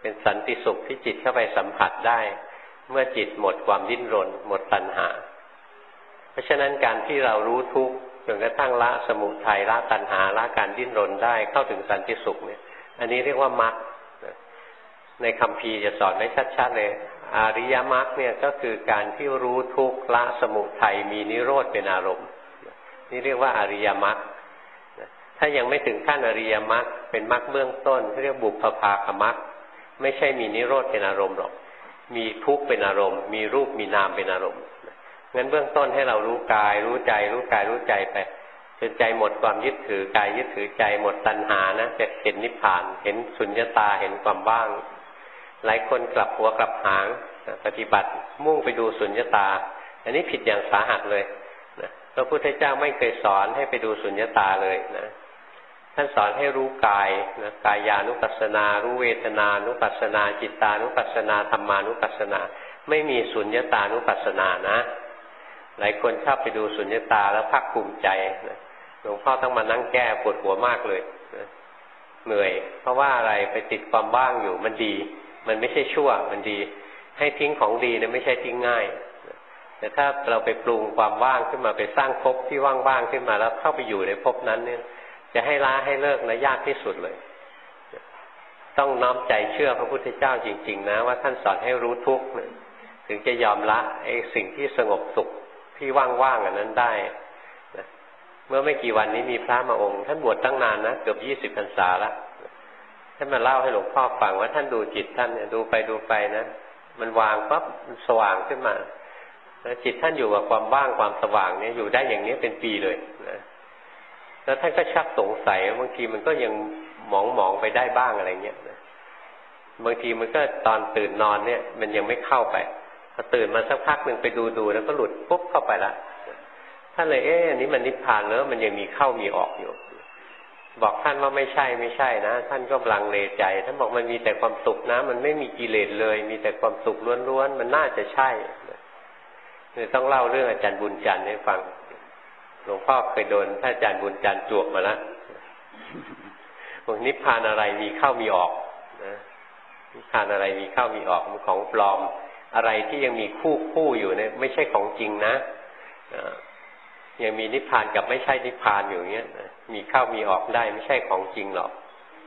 [SPEAKER 1] เป็นสันติสุขที่จิตเข้าไปสัมผัสได้เมื่อจิตหมดความดิ้นรนหมดตัณหาเพราะฉะนั้นการที่เรารู้ทุกข์จนกระทั่งละสมุทัยละตัณหาละการดิ้นรนได้เข้าถึงสันติสุขเนี่ยอันนี้เรียกว่ามรรคในคัมภีร์จะสอนไว้ชัดๆเลยอริยมรรคเนี่ยก็คือการที่รู้ทุกข์ละสมุทัยมีนิโรธเป็นอารมณ์นี่เรียกว่าอริยมรรคถ้ายังไม่ถึงขั้นอริยมรรคเป็นมรรคเบื้องต้นเรียกบุพภาคมรรคไม่ใช่มีนิโรธเป็นอารมณ์หรอกมีทุกข์เป็นอารมณ์มีรูปมีนามเป็นอารมณ์งั้นเบื้องต้นให้เรารู้กายรู้ใจรู้กายรู้ใจไปจนใจหมดความยึดถือกายยึดถือใจหมดตัณหานะจะเห็นนิพพานเห็นสุญญตาเห็นความว่างหลายคนกลับหัวกลับหางปฏิบัติมุ่งไปดูสุญญตาอันนี้ผิดอย่างสาหัสเลยนะพระพุทธเจ้าไม่เคยสอนให้ไปดูสุญญตาเลยนะท่านสอนให้รู้กายนะกายานุปัสสนารู้เวทนานุปัสสนาจิตานุปัสสนาธรรมานุปัสสนาไม่มีสุญญตานุปัสสนานะหลายคนชอบไปดูสุญญตาแล้วภาคภูมิใจนะหลวงพ่อต้องมานั่งแก้ปวดหัวมากเลยนะเหนื่อยเพราะว่าอะไรไปติดความว่างอยู่มันดีมันไม่ใช่ชั่วมันดีให้ทิ้งของดีเนี่ยไม่ใช่ทิ้งง่ายแต่ถ้าเราไปปรุงความว่างขึ้นมาไปสร้างภพที่ว่างๆขึ้นมาแล้วเข้าไปอยู่ในภพนั้นเนี่ยจะให้ละให้เลิกนะยากที่สุดเลยต้องน้อมใจเชื่อพระพุทธเจ้าจริงๆนะว่าท่านสอนให้รู้ทุกข์ถึงจะยอมละไอ้สิ่งที่สงบสุขที่ว่างๆอันนั้นได้เมื่อไม่กี่วันนี้มีพระมาองค์ท่านบวชตั้งนานนะเกือบ20 พรรษาละท่านมาเล่าให้หลวงพ่อฟังว่าท่านดูจิตท่านเนี่ยดูไปนะมันวางปั๊บมันสว่างขึ้นมาแล้วจิตท่านอยู่กับความว่างความสว่างเนี่ยอยู่ได้อย่างนี้เป็นปีเลยนะแล้วท่านก็ชักสงสัยบางทีมันก็ยังหมองไปได้บ้างอะไรเงี้ยนะบางทีมันก็ตอนตื่นนอนเนี่ยมันยังไม่เข้าไปพอตื่นมาสักพักหนึ่งไปดูแล้วก็หลุดปุ๊บเข้าไปละท่านเลยอันนี้มันนิพพานแล้วมันยังมีเข้ามีออกอยู่บอกท่านว่าไม่ใช่นะท่านก็ลังเลใจท่านบอกมันมีแต่ความสุขนะมันไม่มีกิเลสเลยมีแต่ความสุขล้วนๆมันน่าจะใช่เนี่ยต้องเล่าเรื่องอาจารย์บุญจันทร์ให้ฟังหลวงพ่อเคยโดนท่านอาจารย์บุญจันทร์จวกมาแล้วบอกนิพพานอะไรมีเข้ามีออกนะนิพพานอะไรมีเข้ามีออกมันของปลอมอะไรที่ยังมีคู่อยู่เนี่ยไม่ใช่ของจริงนะยังมีนิพพานกับไม่ใช่นิพพานอยู่เงี้ยมีเข้ามีออกได้ไม่ใช่ของจริงหรอก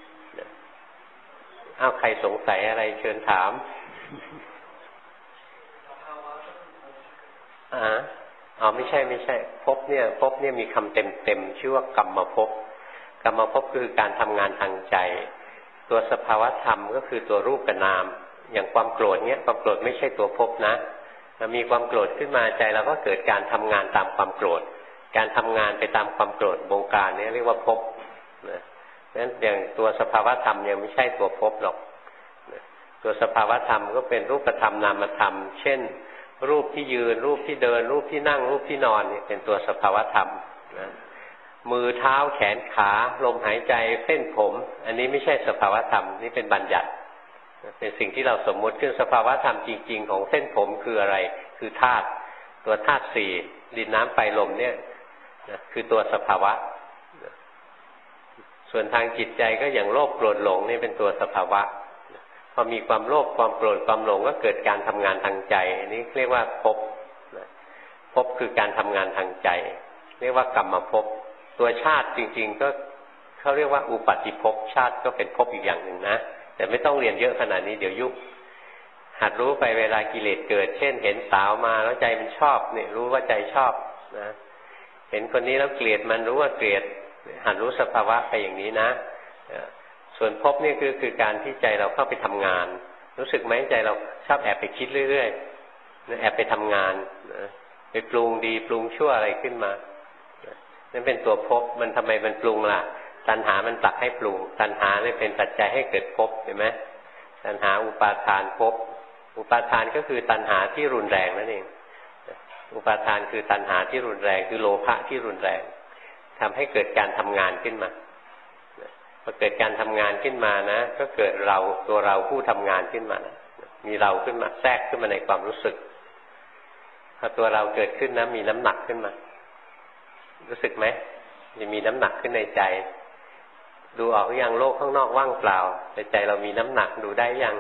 [SPEAKER 1] อ้าวใครสงสัยอะไรเชิญถามไม่ใช่ภพเนี่ยมีคำเต็มชื่อว่ากรรมภพกรรมภพคือการทำงานทางใจตัวสภาวธรรมก็คือตัวรูปกับนามอย่างความโกรธเนี่ยความโกรธไม่ใช่ตัวภพนะมีความโกรธขึ้นมาใจเราก็เกิดการทำงานตามความโกรธการทำงานไปตามความโกรธบงการนี่เรียกว่าภพนะนั้นอย่างตัวสภาวธรรมยังไม่ใช่ตัวภพหรอกตัวสภาวธรรมก็เป็นรูปธรรมนามธรรมเช่นรูปที่ยืนรูปที่เดินรูปที่นั่งรูปที่นอนนี่เป็นตัวสภาวธรรมนะมือเท้าแขนขาลมหายใจเส้นผมอันนี้ไม่ใช่สภาวธรรมนี่เป็นบัญญัติเป็นสิ่งที่เราสมมุติขึ้นสภาวธรรมจริงๆของเส้นผมคืออะไรคือธาตุตัวธาตุสี่ดินน้ำไฟลมเนี่ยคือตัวสภาวะส่วนทางจิตใจก็อย่างโลภโกรธหลงนี่เป็นตัวสภาวะพอมีความโลภความโกรธความหลงก็เกิดการทำงานทางใจนี่เรียกว่าภพภพคือการทำงานทางใจเรียกว่ากรรมภพตัวชาติจริงๆก็เขาเรียกว่าอุปัฏฐิภพชาติก็เป็นภพอีกอย่างหนึ่งนะแต่ไม่ต้องเรียนเยอะขนาดนี้เดี๋ยวยุบหัดรู้ไปเวลากิเลสเกิดเช่นเห็นสาวมาแล้วใจมันชอบเนี่ยรู้ว่าใจชอบนะเห็นคนนี้แล้วเกลียดมันรู้ว่าเกลียดหัดรู้สภาวะไปอย่างนี้นะส่วนภพนี่คือการที่ใจเราเข้าไปทำงานรู้สึกไหมใจเราชอบแอบไปคิดเรื่อยๆแอบไปทำงานไปปรุงดีปรุงชั่วอะไรขึ้นมานั่นเป็นตัวภพมันทำไมมันปรุงล่ะตัณหามันผลักให้ปรุงตัณหาเนี่ยเป็นปัจจัยให้เกิดภพเห็นไหมตัณหาอุปาทานภพอุปาทานก็คือตัณหาที่รุนแรงนั่นเองอุปาทานคือตัณหาที่รุนแรงคือโลภะที่รุนแรงทำให้เกิดการทำงานขึ้นมาพอเกิดการทำงานขึ้นมานะก็เกิดเราตัวเราผู้ทำงานขึ้นมานะมีเราขึ้นมาแทรกขึ้นมาในความรู้สึกพอตัวเราเกิดขึ้นนะมีน้ำหนักขึ้นมารู้สึกไหมจะมีน้ำหนักขึ้นในใจดูออกหรือยังโลกข้างนอกว่างเปล่าแต่ใจเรามีน้ำหนักดูได้ยัง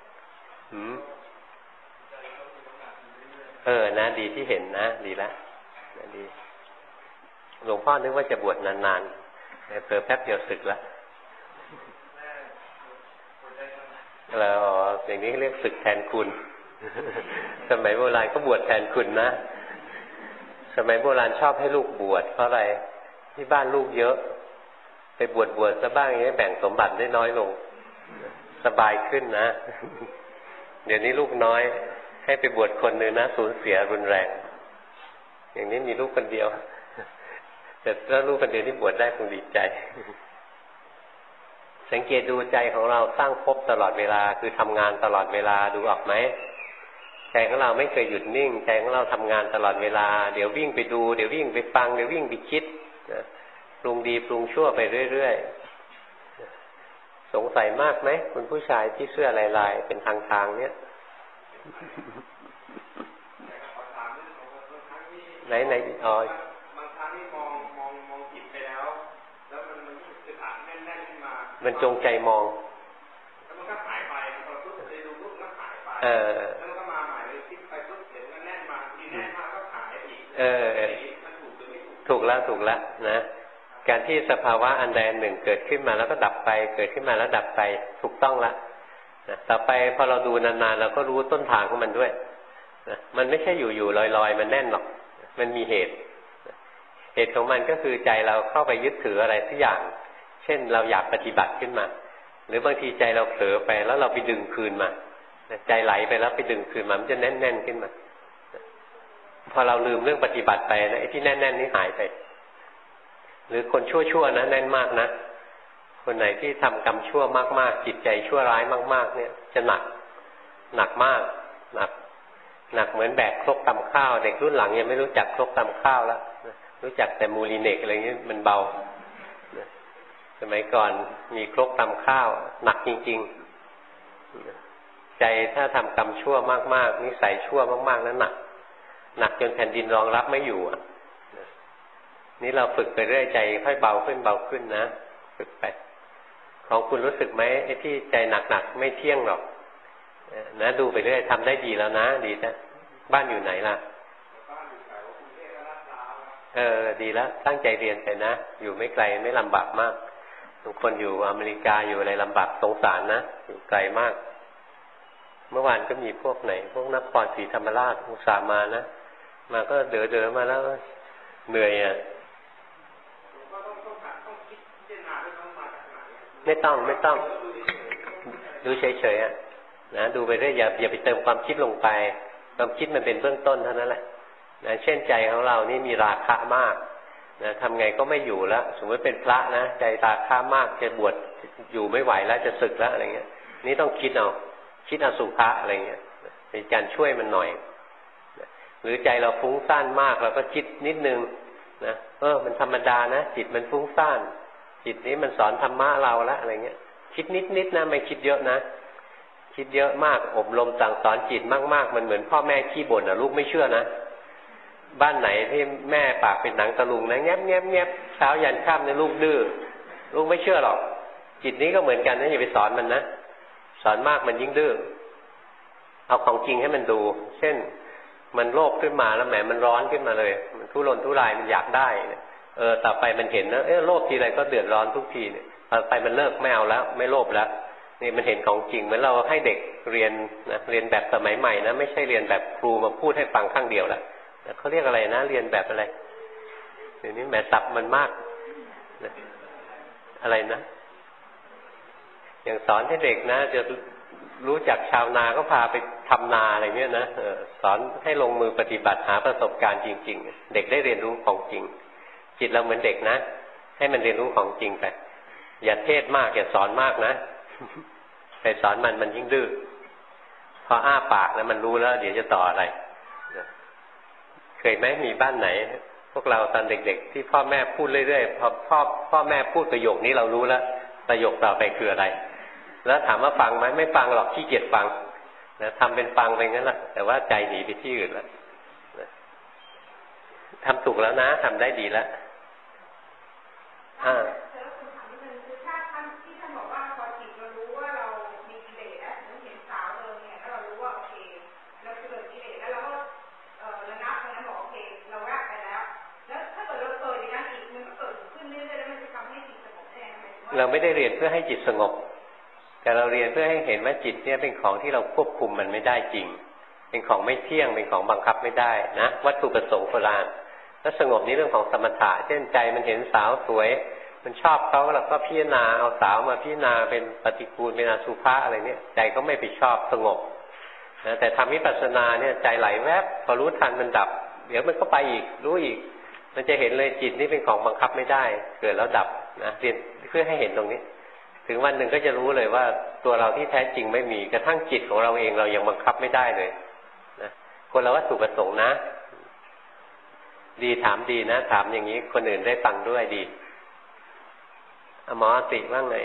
[SPEAKER 1] นะดีที่เห็นนะดีแล้วดีหลวงพ่อนึกว่าจะบวชนานๆแต่เผลอแป๊บเดียวศึกแล้วแล้วอย่างนี้เรียกศึกแทนคุณสมัยโบราณก็บวชแทนคุณนะสมัยโบราณชอบให้ลูกบวชเพราะอะไรที่บ้านลูกเยอะไปบวชซะบ้างอย่างนี้แบ่งสมบัติได้น้อยลงสบายขึ้นนะเดี๋ยวนี้ลูกน้อยให้ไปบวชคนนึงนะสูญเสียรุนแรงอย่างนี้มีลูกคนเดียวแต่ถ้าลูกคนเดียวที่บวชได้คงดีใจสังเกตดูใจของเราสร้างภพตลอดเวลาคือทำงานตลอดเวลาดูออกไหมใจของเราไม่เคยหยุดนิ่งใจของเราทำงานตลอดเวลาเดี๋ยววิ่งไปดูเดี๋ยววิ่งไปฟังเดี๋ยววิ่งไปคิดปรุงดีปรุงชั่วไปเรื่อยๆสงสัยมากไหมคุณผู้ชายที่เสื้อลายๆเป็นทางๆเนี่ยไหนอ๋อบางครั้งที่มองผิดไปแล้วมันคือฐานแน่นๆขึ้นมามันจงใจมองแล้วมันก็หายไปพอปุ๊บไปดูปุ๊บมันก็หายไปแล้วมันก็มาใหม่เลยคิดไปปุ๊บเห็นมันแน่นมาทีแน่นมากก็หายอีกมันถูกหรือไม่ถูกถูกแล้วนะการที่สภาวะอันใดอันหนึ่งเกิดขึ้นมาแล้วก็ดับไปเกิดขึ้นมาแล้วดับไปถูกต้องละนะต่อไปพอเราดูนานๆเราก็รู้ต้นทางของมันด้วยนะมันไม่ใช่อยู่ๆลอยๆมันแน่นหรอกมันมีเหตุของมันก็คือใจเราเข้าไปยึดถืออะไรสักอย่างเช่นเราอยากปฏิบัติขึ้นมาหรือบางทีใจเราเผลอไปแล้วเราไปดึงคืนมาใจไหลไปแล้วไปดึงคืนมามันจะแน่นๆขึ้นมาพอเราลืมเรื่องปฏิบัติไปนะไอ้ที่แน่นๆนี่หายไปหรือคนชั่วๆนะแน่นมากนะคนไหนที่ทำกรรมชั่วมากๆจิตใจชั่วร้ายมากๆเนี่ยจะหนักมากหนักเหมือนแบกครกตำข้าวเด็กรุ่นหลังยังไม่รู้จักครกตำข้าวแล้วรู้จักแต่มูลิเนกอะไรเงี้ยมันเบาสมัยก่อนมีครกตำข้าวหนักจริงๆใจถ้าทำกรรมชั่วมากๆนิสัยชั่วมากๆนั้นหนักจนแผ่นดินรองรับไม่อยู่นี่เราฝึกไปเรื่อยใจค่อยเบาขึ้นนะฝึกไปของคุณรู้สึกไหมไอ้ที่ใจหนักไม่เที่ยงหรอกนะดูไปเรื่อยทำได้ดีแล้วนะดีนะบ้านอยู่ไหนล่ะบ้านอยู่แถวกรุงเทพลาดพร้าวดีแล้วตั้งใจเรียนไปนะอยู่ไม่ไกลไม่ลำบากมากบางคนอยู่อเมริกาอยู่อะไรลำบากสงสารนะอยู่ไกลมากเมื่อวานก็มีพวกนครศรีธรรมราชอุตส่าห์มานะมาก็เดินมาแล้วเหนื่อยไม่ต้องดูเฉยๆนะดูไปเรื่อยอย่าไปเติมความคิดลงไปความคิดมันเป็นเบื้องต้นเท่านั้นแหละนะเช่นใจของเรานี่มีราคะมากนะทำไงก็ไม่อยู่แล้วสมมติเป็นพระนะใจราคะมากจะบวชอยู่ไม่ไหวแล้วจะสึกแล้วอะไรเงี้ยนี่ต้องคิดอสุภะอะไรเงี้ยเป็นการช่วยมันหน่อยหรือใจเราฟุ้งซ่านมากเราก็คิดนิดนึงนะมันธรรมดานะจิตมันฟุ้งซ่านจิตนี้มันสอนธรรมะเราแล้วอะไรเงี้ยคิดนิดนะไม่คิดเยอะนะคิดเยอะมากอบรมสั่งสอนจิตมากๆมันเหมือนพ่อแม่ขี้บ่นลูกไม่เชื่อนะบ้านไหนที่แม่ปากเป็นหนังตะลุงนะแงบเช้ายันค่ำเนี่ยลูกดื้อลูกไม่เชื่อหรอกจิตนี้ก็เหมือนกันนะอย่าไปสอนมันนะสอนมากมันยิ่งดื้อเอาของจริงให้มันดูเช่นมันโลภขึ้นมาแล้วแหมมันร้อนขึ้นมาเลยมันทุรนทุรายมันอยากได้ต่อไปมันเห็นนะโลภทีไรก็เดือดร้อนทุกทีเนี่ยต่อไปมันเลิกไม่เอาแล้วไม่โลภแล้วนี่มันเห็นของจริงเหมือนเราให้เด็กเรียนนะเรียนแบบสมัยใหม่นะไม่ใช่เรียนแบบครูมาพูดให้ฟังข้างเดียวละเขาเรียกอะไรนะเรียนแบบอะไรเดี๋ยวนี้แหมศัพท์มันมากนะอะไรนะอย่างสอนให้เด็กนะจะรู้จักชาวนาก็พาไปทำนาอะไรเงี้ยนะสอนให้ลงมือปฏิบัติหาประสบการณ์จริงๆเด็กได้เรียนรู้ของจริงจิตเราเหมือนเด็กนะให้มันเรียนรู้ของจริงไปอย่าเทศมากอย่าสอนมากนะไปสอนมันยิ่งดื้อพออ้าปากนะมันรู้แล้วเดี๋ยวจะต่ออะไรเคยไหมมีบ้านไหนพวกเราตอนเด็กๆที่พ่อแม่พูดเรื่อยๆพอพ่อแม่พูดประโยคนี้เรารู้แล้วประโยคต่อไปคืออะไรแล้วถามว่าฟังไหมไม่ฟังหรอกขี้เกียจฟังนะทำเป็นฟังไปงั้นแหละแต่ว่าใจหนีไปที่อื่นแล้วทำถูกแล้วนะทำได้ดีแล้วเราไม่ได้เรียนเพื่อให้จิตสงบแต่เราเรียนเพื่อให้เห็นว่าจิตเนี่ยเป็นของที่เราควบคุมมันไม่ได้จริงเป็นของไม่เที่ยงเป็นของบังคับไม่ได้นะวัตถุประสงค์โบราณถ้าสงบนี้เรื่องของสมถะเช่นใจมันเห็นสาวสวยมันชอบเขาเราก็พิจารณาเอาสาวมาพิจารณาเป็นปฏิกูลเป็นอสุภะอะไรเนี่ยใจก็ไม่ไปชอบสงบนะแต่ทำวิปัสสนาเนี่ยใจไหลแวบพอรู้ทันมันดับเดี๋ยวมันก็ไปอีกรู้อีกมันจะเห็นเลยจิตนี่เป็นของบังคับไม่ได้เกิดแล้วดับนะเรียนเพื่อให้เห็นตรงนี้ถึงวันหนึ่งก็จะรู้เลยว่าตัวเราที่แท้จริงไม่มีกระทั่งจิตของเราเองเรายังบังคับไม่ได้เลยนะคนละวัตถุประสงค์นะดีถามดีนะถามอย่างนี้คนอื่นได้ฟังด้วยดีหมอติว่าไง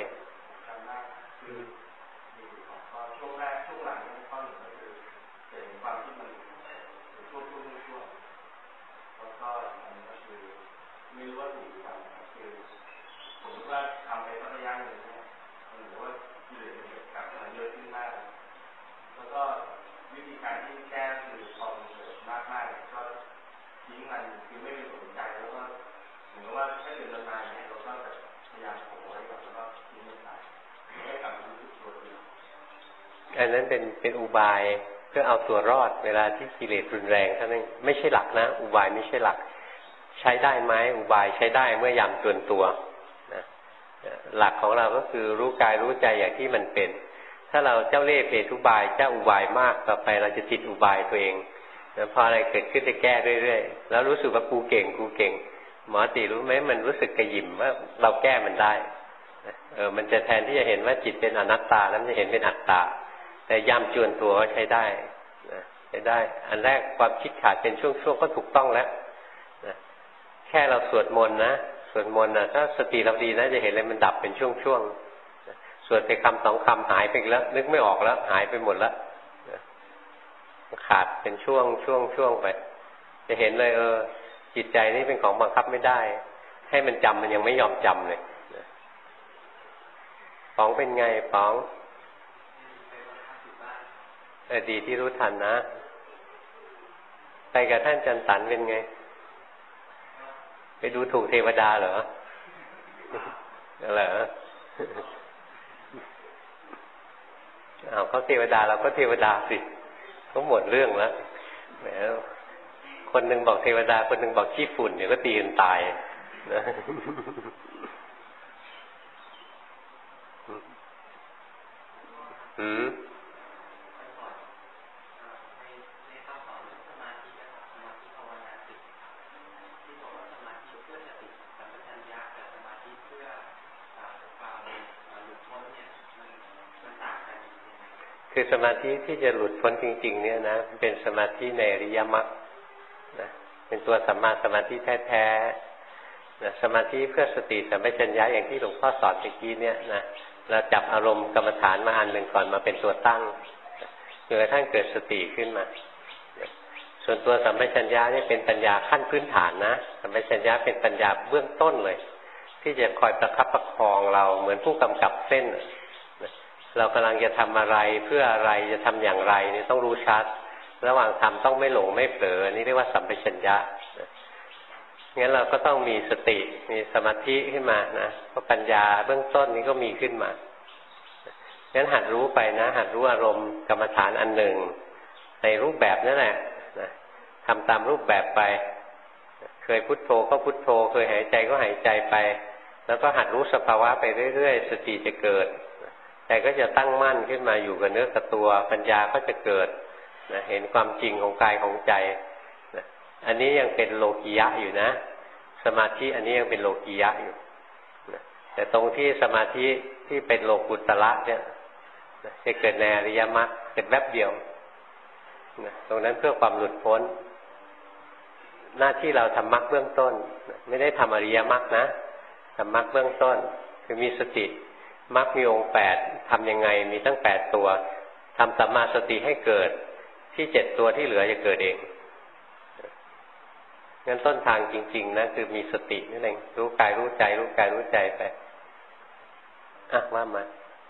[SPEAKER 2] ช่วงแรกช่วงหลังข้อหนึ่งก็คือเห็นความที่มันช่วงแล้วก็อันนี้ก็คือไม่รู้ว่าถูกหรือเปล่าคือผมว่าทำไปสักระยะหนึ่งเนี่ยหรือว่าเหลือเกับเยอะขึ้นมากแล้วก็วิธีการที่แก้คือพอมันเกิดมากๆก็ทิ้งมันคือไม่ไปสนใจแล้วก็เหมือนว่าถ้าเกิดนานๆเนี่ยเราก็แบบพยายามโผล่ไว้ก่อนแล้วก็ทิ้งมันไปไม่กลับมารู้สึกตัวเอง
[SPEAKER 1] อันนั้นเป็นอุบายเพื่อเอาตัวรอดเวลาที่กิเลสรุนแรงเท่านั้นไม่ใช่หลักนะอุบายไม่ใช่หลักใช้ได้ไหมอุบายใช้ได้เมื่อยามจวนตัวนะหลักของเราก็คือรู้กายรู้ใจอย่างที่มันเป็นถ้าเราเจ้าเล่ห์เปทุบายเจ้าอุบายมากต่อไปเราจะติดอุบายตัวเองแล้วพออะไรเกิดขึ้นจะแก้เรื่อยๆแล้วรู้สึกว่ากูเก่งหมอติรู้ไหมมันรู้สึกกระยิมว่าเราแก้มันได้มันจะแทนที่จะเห็นว่าจิตเป็นอนัตตาแล้วมันจะเห็นเป็นอัตตาแต่ย่ำจวนตัวก็ใช้ได้ใช้ได้อันแรกความคิดขาดเป็นช่วงๆก็ถูกต้องแล้วแค่เราสวดมนต์นะสวดมนต์นะถ้าสติเราดีนะจะเห็นเลยมันดับเป็นช่วงๆสวดไปคำสองคำหายไปแล้วนึกไม่ออกแล้วหายไปหมดแล้วขาดเป็นช่วงไปจะเห็นเลยจิตใจนี่เป็นของบังคับไม่ได้ให้มันจำมันยังไม่ยอมจำเลยป๋องเป็นไงป๋องดีที่รู้ทันนะไปกับท่านจันสันเป็นไงไปดูถูกเทวดาเหรอเขาเทวดาเราก็เทวดาสิก็หมดเรื่องแล้วแหมคนหนึ่งบอกเทวดาคนหนึ่งบอกขี้ฝุ่นเดี๋ยวก็ตีกันตายนะคือสมาธิที่จะหลุดพ้นจริงๆเนี่ยนะเป็นสมาธิในอริยมรรคนะเป็นตัวสัมมาสมาธิแท้ๆนะสมาธิเพื่อสติสัมปชัญญะอย่างที่หลวงพ่อสอนเมื่อกี้เนี่ยนะเราจับอารมณ์กรรมฐานมาอันหนึ่งก่อนมาเป็นตัวตั้งจนกระทั่งเกิดสติขึ้นมาส่วนตัวสัมปชัญญะนี่เป็นปัญญาขั้นพื้นฐานนะสัมปชัญญะเป็นปัญญาเบื้องต้นเลยที่จะคอยประคับประคองเราเหมือนผู้กำกับเส้นเรากำลังจะทำอะไรเพื่ออะไรจะทำอย่างไรนี่ต้องรู้ชัดระหว่างทำต้องไม่หลงไม่เผลอนี่เรียกว่าสัมปชัญญะงั้นเราก็ต้องมีสติมีสมาธิขึ้นมานะเพราะปัญญาเบื้องต้นนี้ก็มีขึ้นมางั้นหัดรู้ไปนะหัดรู้อารมณ์กรรมฐานอันหนึ่งในรูปแบบนั่นแหละนะทำตามรูปแบบไปเคยพุทโธก็พุทโธเคยหายใจก็หายใจไปแล้วก็หัดรู้สภาวะไปเรื่อยๆสติจะเกิดใจก็จะตั้งมั่นขึ้นมาอยู่กับเนื้อกับตัวปัญญาก็จะเกิดนะเห็นความจริงของกายของใจนะอันนี้ยังเป็นโลกิยะอยู่นะสมาธิอันนี้ยังเป็นโลกิยะอยู่นะแต่ตรงที่สมาธิที่เป็นโลกุตระเนี่ยนะจะเกิดในอริยมรรคเกิดแวบเดียวนะตรงนั้นเพื่อความหลุดพ้นหน้าที่เราทำมรรคเบื้องต้นนะไม่ได้ทำอริยมรรคนะทำมรรคเบื้องต้นคือมีสติมรรคมีองค์8ทำยังไงมีตั้ง8ตัวทำสัมมาสติให้เกิดที่7ตัวที่เหลือจะเกิดเองงั้นต้นทางจริงๆนะคือมีสตินั่นเองรู้กายรู้ใจรู้กายรู้ใจไปว่ามา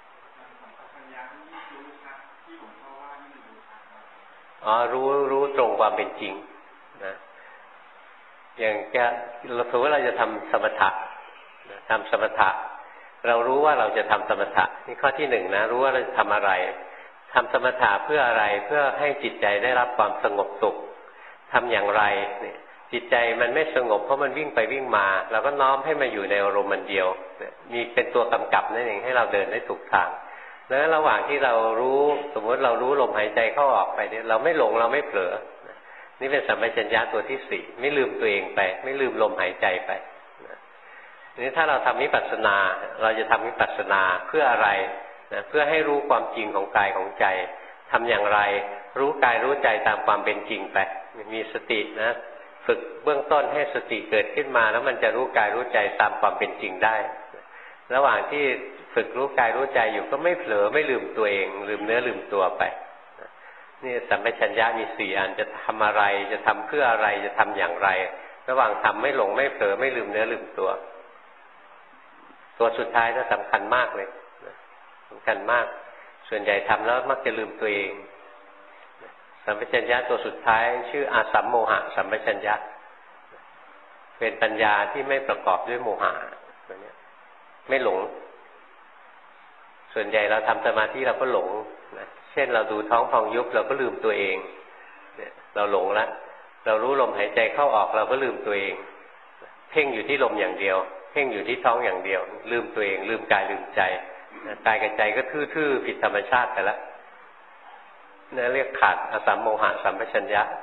[SPEAKER 1] รู้ตรงความเป็นจริงนะอย่างเราถือว่าเราจะทำสมถะทำสมถะเรารู้ว่าเราจะทำสมถะนี่ข้อที่หนึ่งนะรู้ว่าเราจะทำอะไรทำสมถะเพื่ออะไรเพื่อให้จิตใจได้รับความสงบสุขทำอย่างไรเนี่ยจิตใจมันไม่สงบเพราะมันวิ่งไปวิ่งมาเราก็น้อมให้มาอยู่ในอารมณ์มันเดียวมีเป็นตัวกำกับนั่นเองให้เราเดินได้ถูกทางแล้วระหว่างที่เรารู้สมมติเรารู้ลมหายใจเข้าออกไปเนี่ยเราไม่หลงเราไม่เผลอนี่เป็นสัมปชัญญะตัวที่สี่ไม่ลืมตัวเองไปไม่ลืมลมหายใจไปนี่ถ้าเราทำวิปัสสนาเราจะทำวิปัสสนาเพื่ออะไรนะเพื่อให้รู้ความจริงของกายของใจทำอย่างไรรู้กายรู้ใจตามความเป็นจริงไปมีสตินะฝึกเบื้องต้นให้สติเกิดขึ้นมาแล้วมันจะรู้กายรู้ใจตามความเป็นจริงได้ระหว่างที่ฝึกรู้กายรู้ใจอยู่ก็ไม่เผลอไม่ลืมตัวเองลืมเนื้อลืมตัวไปนี่สัมปชัญญะมีสี่อันจะทำอะไรจะทำเพื่ออะไรจะทำอย่างไรระหว่างทำไม่หลงไม่เผลอไม่ลืมเนื้อลืมตัวตัวสุดท้ายน่าสำคัญมากเลยสำคัญมากส่วนใหญ่ทำแล้วมักจะลืมตัวเองสัมปชัญญะตัวสุดท้ายชื่ออาสัมโมหะสัมปชัญญะเป็นปัญญาที่ไม่ประกอบด้วยโมหะตัวนี้ไม่หลงส่วนใหญ่เราทำสมาธิเราก็หลงนะเช่นเราดูท้องพองยุบเราก็ลืมตัวเองเนี่ยเราหลงละเรารู้ลมหายใจเข้าออกเราก็ลืมตัวเองเพ่งอยู่ที่ลมอย่างเดียวเพ่งอยู่ที่ท้องอย่างเดียวลืมตัวเองลืมกายลืมใจกายกับใจก็ทื่อๆผิดธรรมชาติไปแล้วนั่นเรียกขาดอสัมโมหะสัมปชัญญะ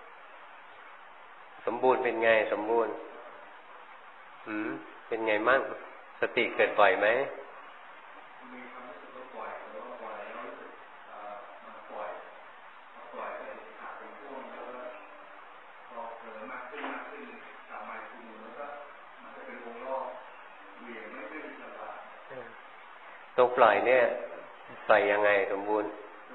[SPEAKER 1] สมบูรณ์เป็นไงสมบูรณ์เป็นไงมั่งสติเกิดบ่อยไหม
[SPEAKER 2] มีความรู้สึกว่าปล่อยแล้วก็ปล่อยแล้วรู้สึกมันปล่อยไปขาดเป็นช่วงแล้วก็พอเผลอมากขึ้นกลับมาคุมแล้วก็มันจะเป็นวงรอบเหวี่ยงไม่เป็นสบาย
[SPEAKER 1] ตรงปล่อยเนี่ยปล่อยยังไงสมบูรณ์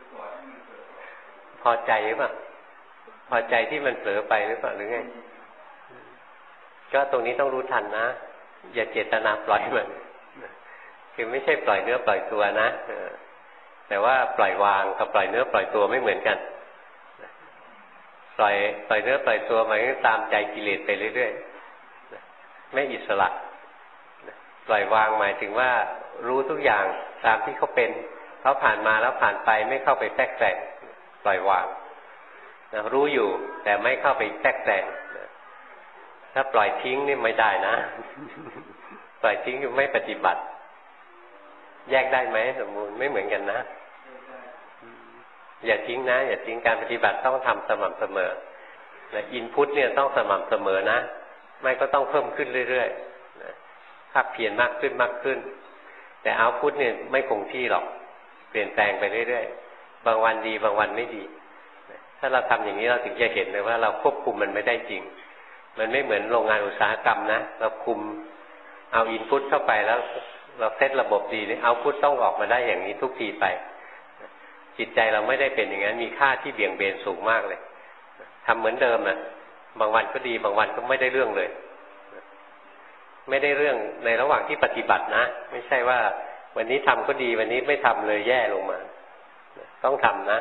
[SPEAKER 1] พอใจหรือเปล่าพอใจที่มันเผลอไปหรือเปล่าหรือไงก็ตรงนี้ต้องรู้ทันนะอย่าเจตนาปล่อยมันคือไม่ใช่ปล่อยเนื้อปล่อยตัวนะแต่ว่าปล่อยวางกับปล่อยเนื้อปล่อยตัวไม่เหมือนกันปล่อยเนื้อปล่อยตัวหมายถึงตามใจกิเลสไปเรื่อยๆไม่อิสระปล่อยวางหมายถึงว่ารู้ทุกอย่างตามที่เขาเป็นเขาผ่านมาแล้วผ่านไปไม่เข้าไปแทรกแซงปล่อยวางนะรู้อยู่แต่ไม่เข้าไปแทรกแซงถ้าปล่อยทิ้งนี่ไม่ได้นะปล่อยทิ้งอยู่ไม่ปฏิบัติแยกได้ไหมสมมุติไม่เหมือนกันนะอย่าทิ้งนะอย่าทิ้งการปฏิบัติต้องทำสม่ำเสมอและอินพุตเนี่ยต้องสม่ำเสมอนะไม่ก็ต้องเพิ่มขึ้นเรื่อยๆภาคเพียรมากขึ้นแต่เอาพุตเนี่ยไม่คงที่หรอกเปลี่ยนแปลงไปเรื่อยๆบางวันดีบางวันไม่ดีถ้าเราทำอย่างนี้เราถึงจะเห็นเลยว่าเราควบคุมมันไม่ได้จริงมันไม่เหมือนโรงงานอุตสาหกรรมนะเราคุมเอาอินพุตเข้าไปแล้วเราเซตระบบดีนี่เอาพุตต้องออกมาได้อย่างนี้ทุกทีไปจิตใจเราไม่ได้เป็นอย่างนั้นมีค่าที่เบี่ยงเบนสูงมากเลยทำเหมือนเดิมนะบางวันก็ดีบางวันก็ไม่ได้เรื่องเลยไม่ได้เรื่องในระหว่างที่ปฏิบัตินะไม่ใช่ว่าวันนี้ทำก็ดีวันนี้ไม่ทำเลยแย่ลงมาต้องทำนะ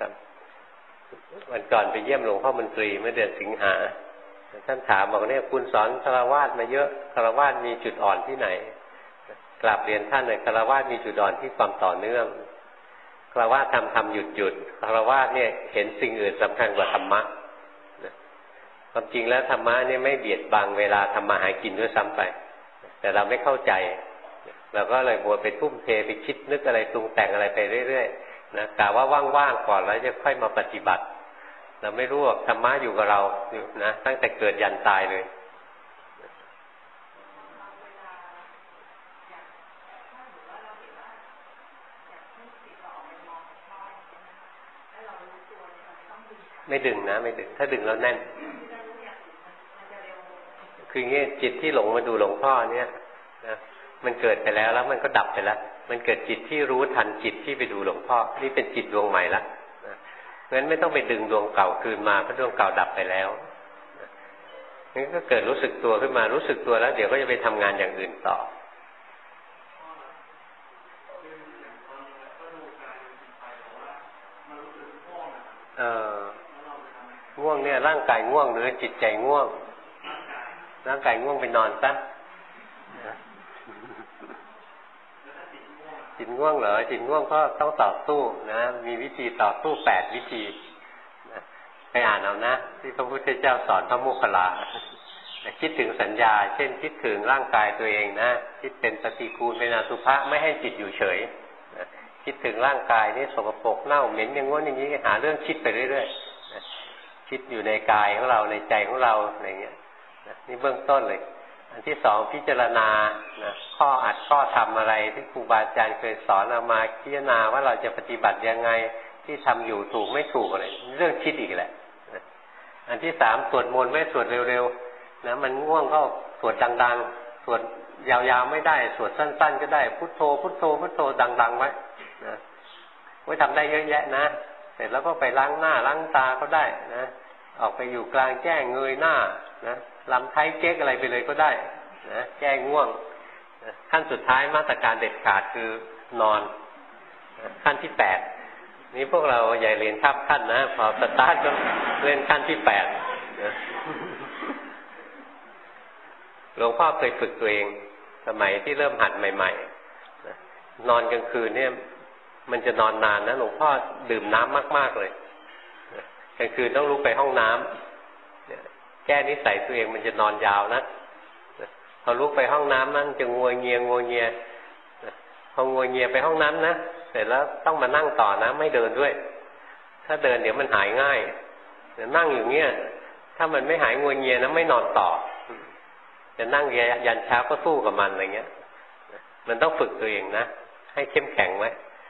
[SPEAKER 1] วันก่อนไปเยี่ยมหลวงพ่อมนตรีเมื่อเดือนสิงหาท่านถามบอกเนี่ยคุณสอนฆราวาสมาเยอะฆราวาสมีจุดอ่อนที่ไหนกราบเรียนท่านเลยฆราวาสมีจุดอ่อนที่ความต่อเนื่องฆราวาสทำหยุดฆราวาสเนี่ยเห็นสิ่งอื่นสำคัญกว่าธรรมะความจริงแล้วธรรมะเนี่ยไม่เบียดบังเวลาทำมาหากินด้วยซ้ำไปแต่เราไม่เข้าใจเราก็เลยมัวไปทุ่มเทไปคิดนึกอะไรปรุงแต่งอะไรไปเรื่อยๆนะกะว่าว่างๆก่อนแล้วจะค่อยมาปฏิบัติเราไม่รู้ว่าธรรมะอยู่กับเราอยู่นะตั้งแต่เกิดยันตายเลยไม่ดึงนะไม่ดึงถ้าดึงแล้วแน่นคืองี้จิตที่หลงมาดูหลวงพ่อเนี่ยนะมันเกิดไปแล้วมันก็ดับไปแล้วมันเกิดจิตที่รู้ทันจิตที่ไปดูหลวงพ่อนี่เป็นจิตดวงใหม่ละงั้นไม่ต้องไปดึงดวงเก่าคืนมาเพราะดวงเก่าดับไปแล้วงั้นก็เกิดรู้สึกตัวขึ้นมารู้สึกตัวแล้วเดี๋ยวก็จะไปทำงานอย่างอื่นต่อง่วงเนี่ยร่างกายง่วงหรือจิตใจง่วงร่างกายง่วงไปนอนซะง่วงเหรอจิตง่วงก็ต้องต่อสู้นะมีวิธีต่อสู้8วิธีนะไปอ่านเอานะที่พระพุทธเจ้าสอนพระโมคคัลลาคิดถึงสัญญาเช่นคิดถึงร่างกายตัวเองนะคิดเป็นปฏิกูลเป็นอสุภะไม่ให้จิตอยู่เฉยนะคิดถึงร่างกายนี่สกปรกเน่าเหม็นอย่างง้นอย่างนี้หาเรื่องคิดไปเรื่อยๆนะคิดอยู่ในกายของเราในใจของเราอะไรเงี้ยนะนี่เบื้องต้นเลยอันที่สองพิจารณานะข้ออัดข้อทำอะไรที่ครูบาอาจารย์เคยสอนเอามาพิจารณาว่าเราจะปฏิบัติยังไงที่ทำอยู่ถูกไม่ถูกอะไรเรื่องคิดอีกแหละนะอันที่สามสวดมนต์ไม่สวดเร็วๆนะมันง่วงก็สวดดังๆสวดยาวๆไม่ได้สวดสั้นๆก็ได้พุทโธพุทโธพุทโธดังๆไว้นะไว้ทำได้เยอะแยะนะเสร็จแล้วก็ไปล้างหน้าล้างตาก็ได้นะออกไปอยู่กลางแจ้งเงยหน้านะลำไทยเก๊กอะไรไปเลยก็ได้นะแก้ง่วงนะขั้นสุดท้ายมาตรการเด็ดขาดคือนอนนะขั้นที่8นี้พวกเราอย่าเรียนข้ามขั้นนะพอสตาร์ทก็เล่นขั้นที่8นะหลวงพ่อเคยฝึกตัวเองสมัยที่เริ่มหัดใหม่ๆนะนอนกลางคืนเนี่ยมันจะนอนนานนะหลวงพ่อดื่มน้ำมากๆเลยนะกลางคืนต้องลุกไปห้องน้ำแก้นิสัยตัวเองมันจะนอนยาวนะพอลุกไปห้องน้ำนั่นจะงัวเงียพองัวเงียไปห้องน้ำนะเสร็จแล้วต้องมานั่งต่อนะไม่เดินด้วยถ้าเดินเดี๋ยวมันหายง่ายแต่นั่งอยู่เงี้ยถ้ามันไม่หายงัวเงียนะไม่นอนต่อจะนั่งยันเช้าก็สู้กับมันอะไรเงี้ยมันต้องฝึกตัวเองนะให้เข้มแข็งไว้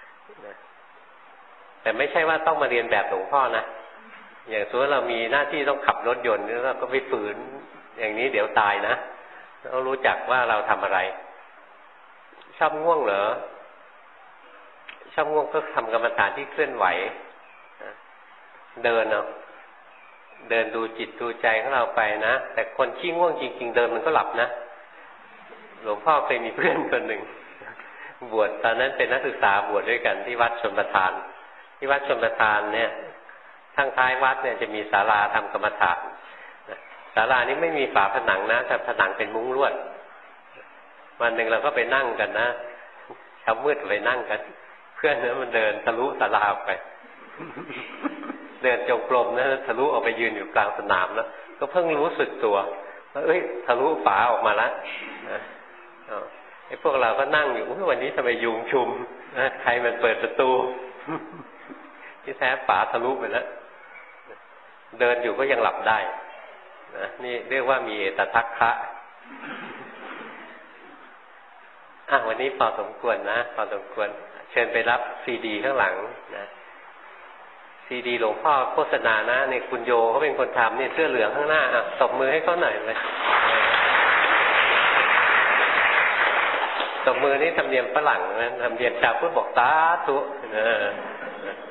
[SPEAKER 1] แต่ไม่ใช่ว่าต้องมาเรียนแบบหลวงพ่อนะอย่างสมมติเรามีหน้าที่ต้องขับรถยนต์แล้วเราก็ไปฝืนอย่างนี้เดี๋ยวตายนะต้องรู้จักว่าเราทำอะไรชอบง่วงเหรอชอบง่วงก็ทำกรรมฐานที่เคลื่อนไหวเดินเอาเดินดูจิตดูใจของเราไปนะแต่คนขี้ง่วงจริงๆเดินมันก็หลับนะหลวงพ่อเคยมีเพื่อนคนหนึ่งบวชตอนนั้นเป็นนักศึกษาบวชด้วยกันที่วัดชลประทานที่วัดชลประทานเนี่ยทางท้ายวัดเนี่ยจะมีศาลาทำกรรมฐานศาลานี้ไม่มีฝาผนังนะแต่ผนังเป็นมุ้งลวดวันหนึ่งเราก็ไปนั่งกันนะเช้ามืดไปนั่งกันเพื่อนเนี่ยมันเดินทะลุศาลาออกไปเดินจงกรมนะทะลุออกไปยืนอยู่กลางสนามแล้วก็เพิ่งรู้สึกตัวว่าเอ้ยทะลุฝาออกมาแล้วไอ้พวกเราก็นั่งอยู่วันนี้ทำไมยุงชุมนะใครมันเปิดประตูที่แท้ฝาทะลุไปแล้วเดินอยู่ก็ยังหลับได้นะนี่เรียกว่ามีเอตทัคคะวันนี้พอสมควรนะพอสมควรเชิญไปรับซีดีข้างหลังนะซีดีหลวงพ่อโฆษณานะนี่คุณโยเขาเป็นคนทำนี่เสื้อเหลืองข้างหน้าตบมือให้เขาหน่อยเลยตบมือนี่ธรรมเนียมฝรั่งนะธรรมเนียมชาวพุทธบอกสาธุ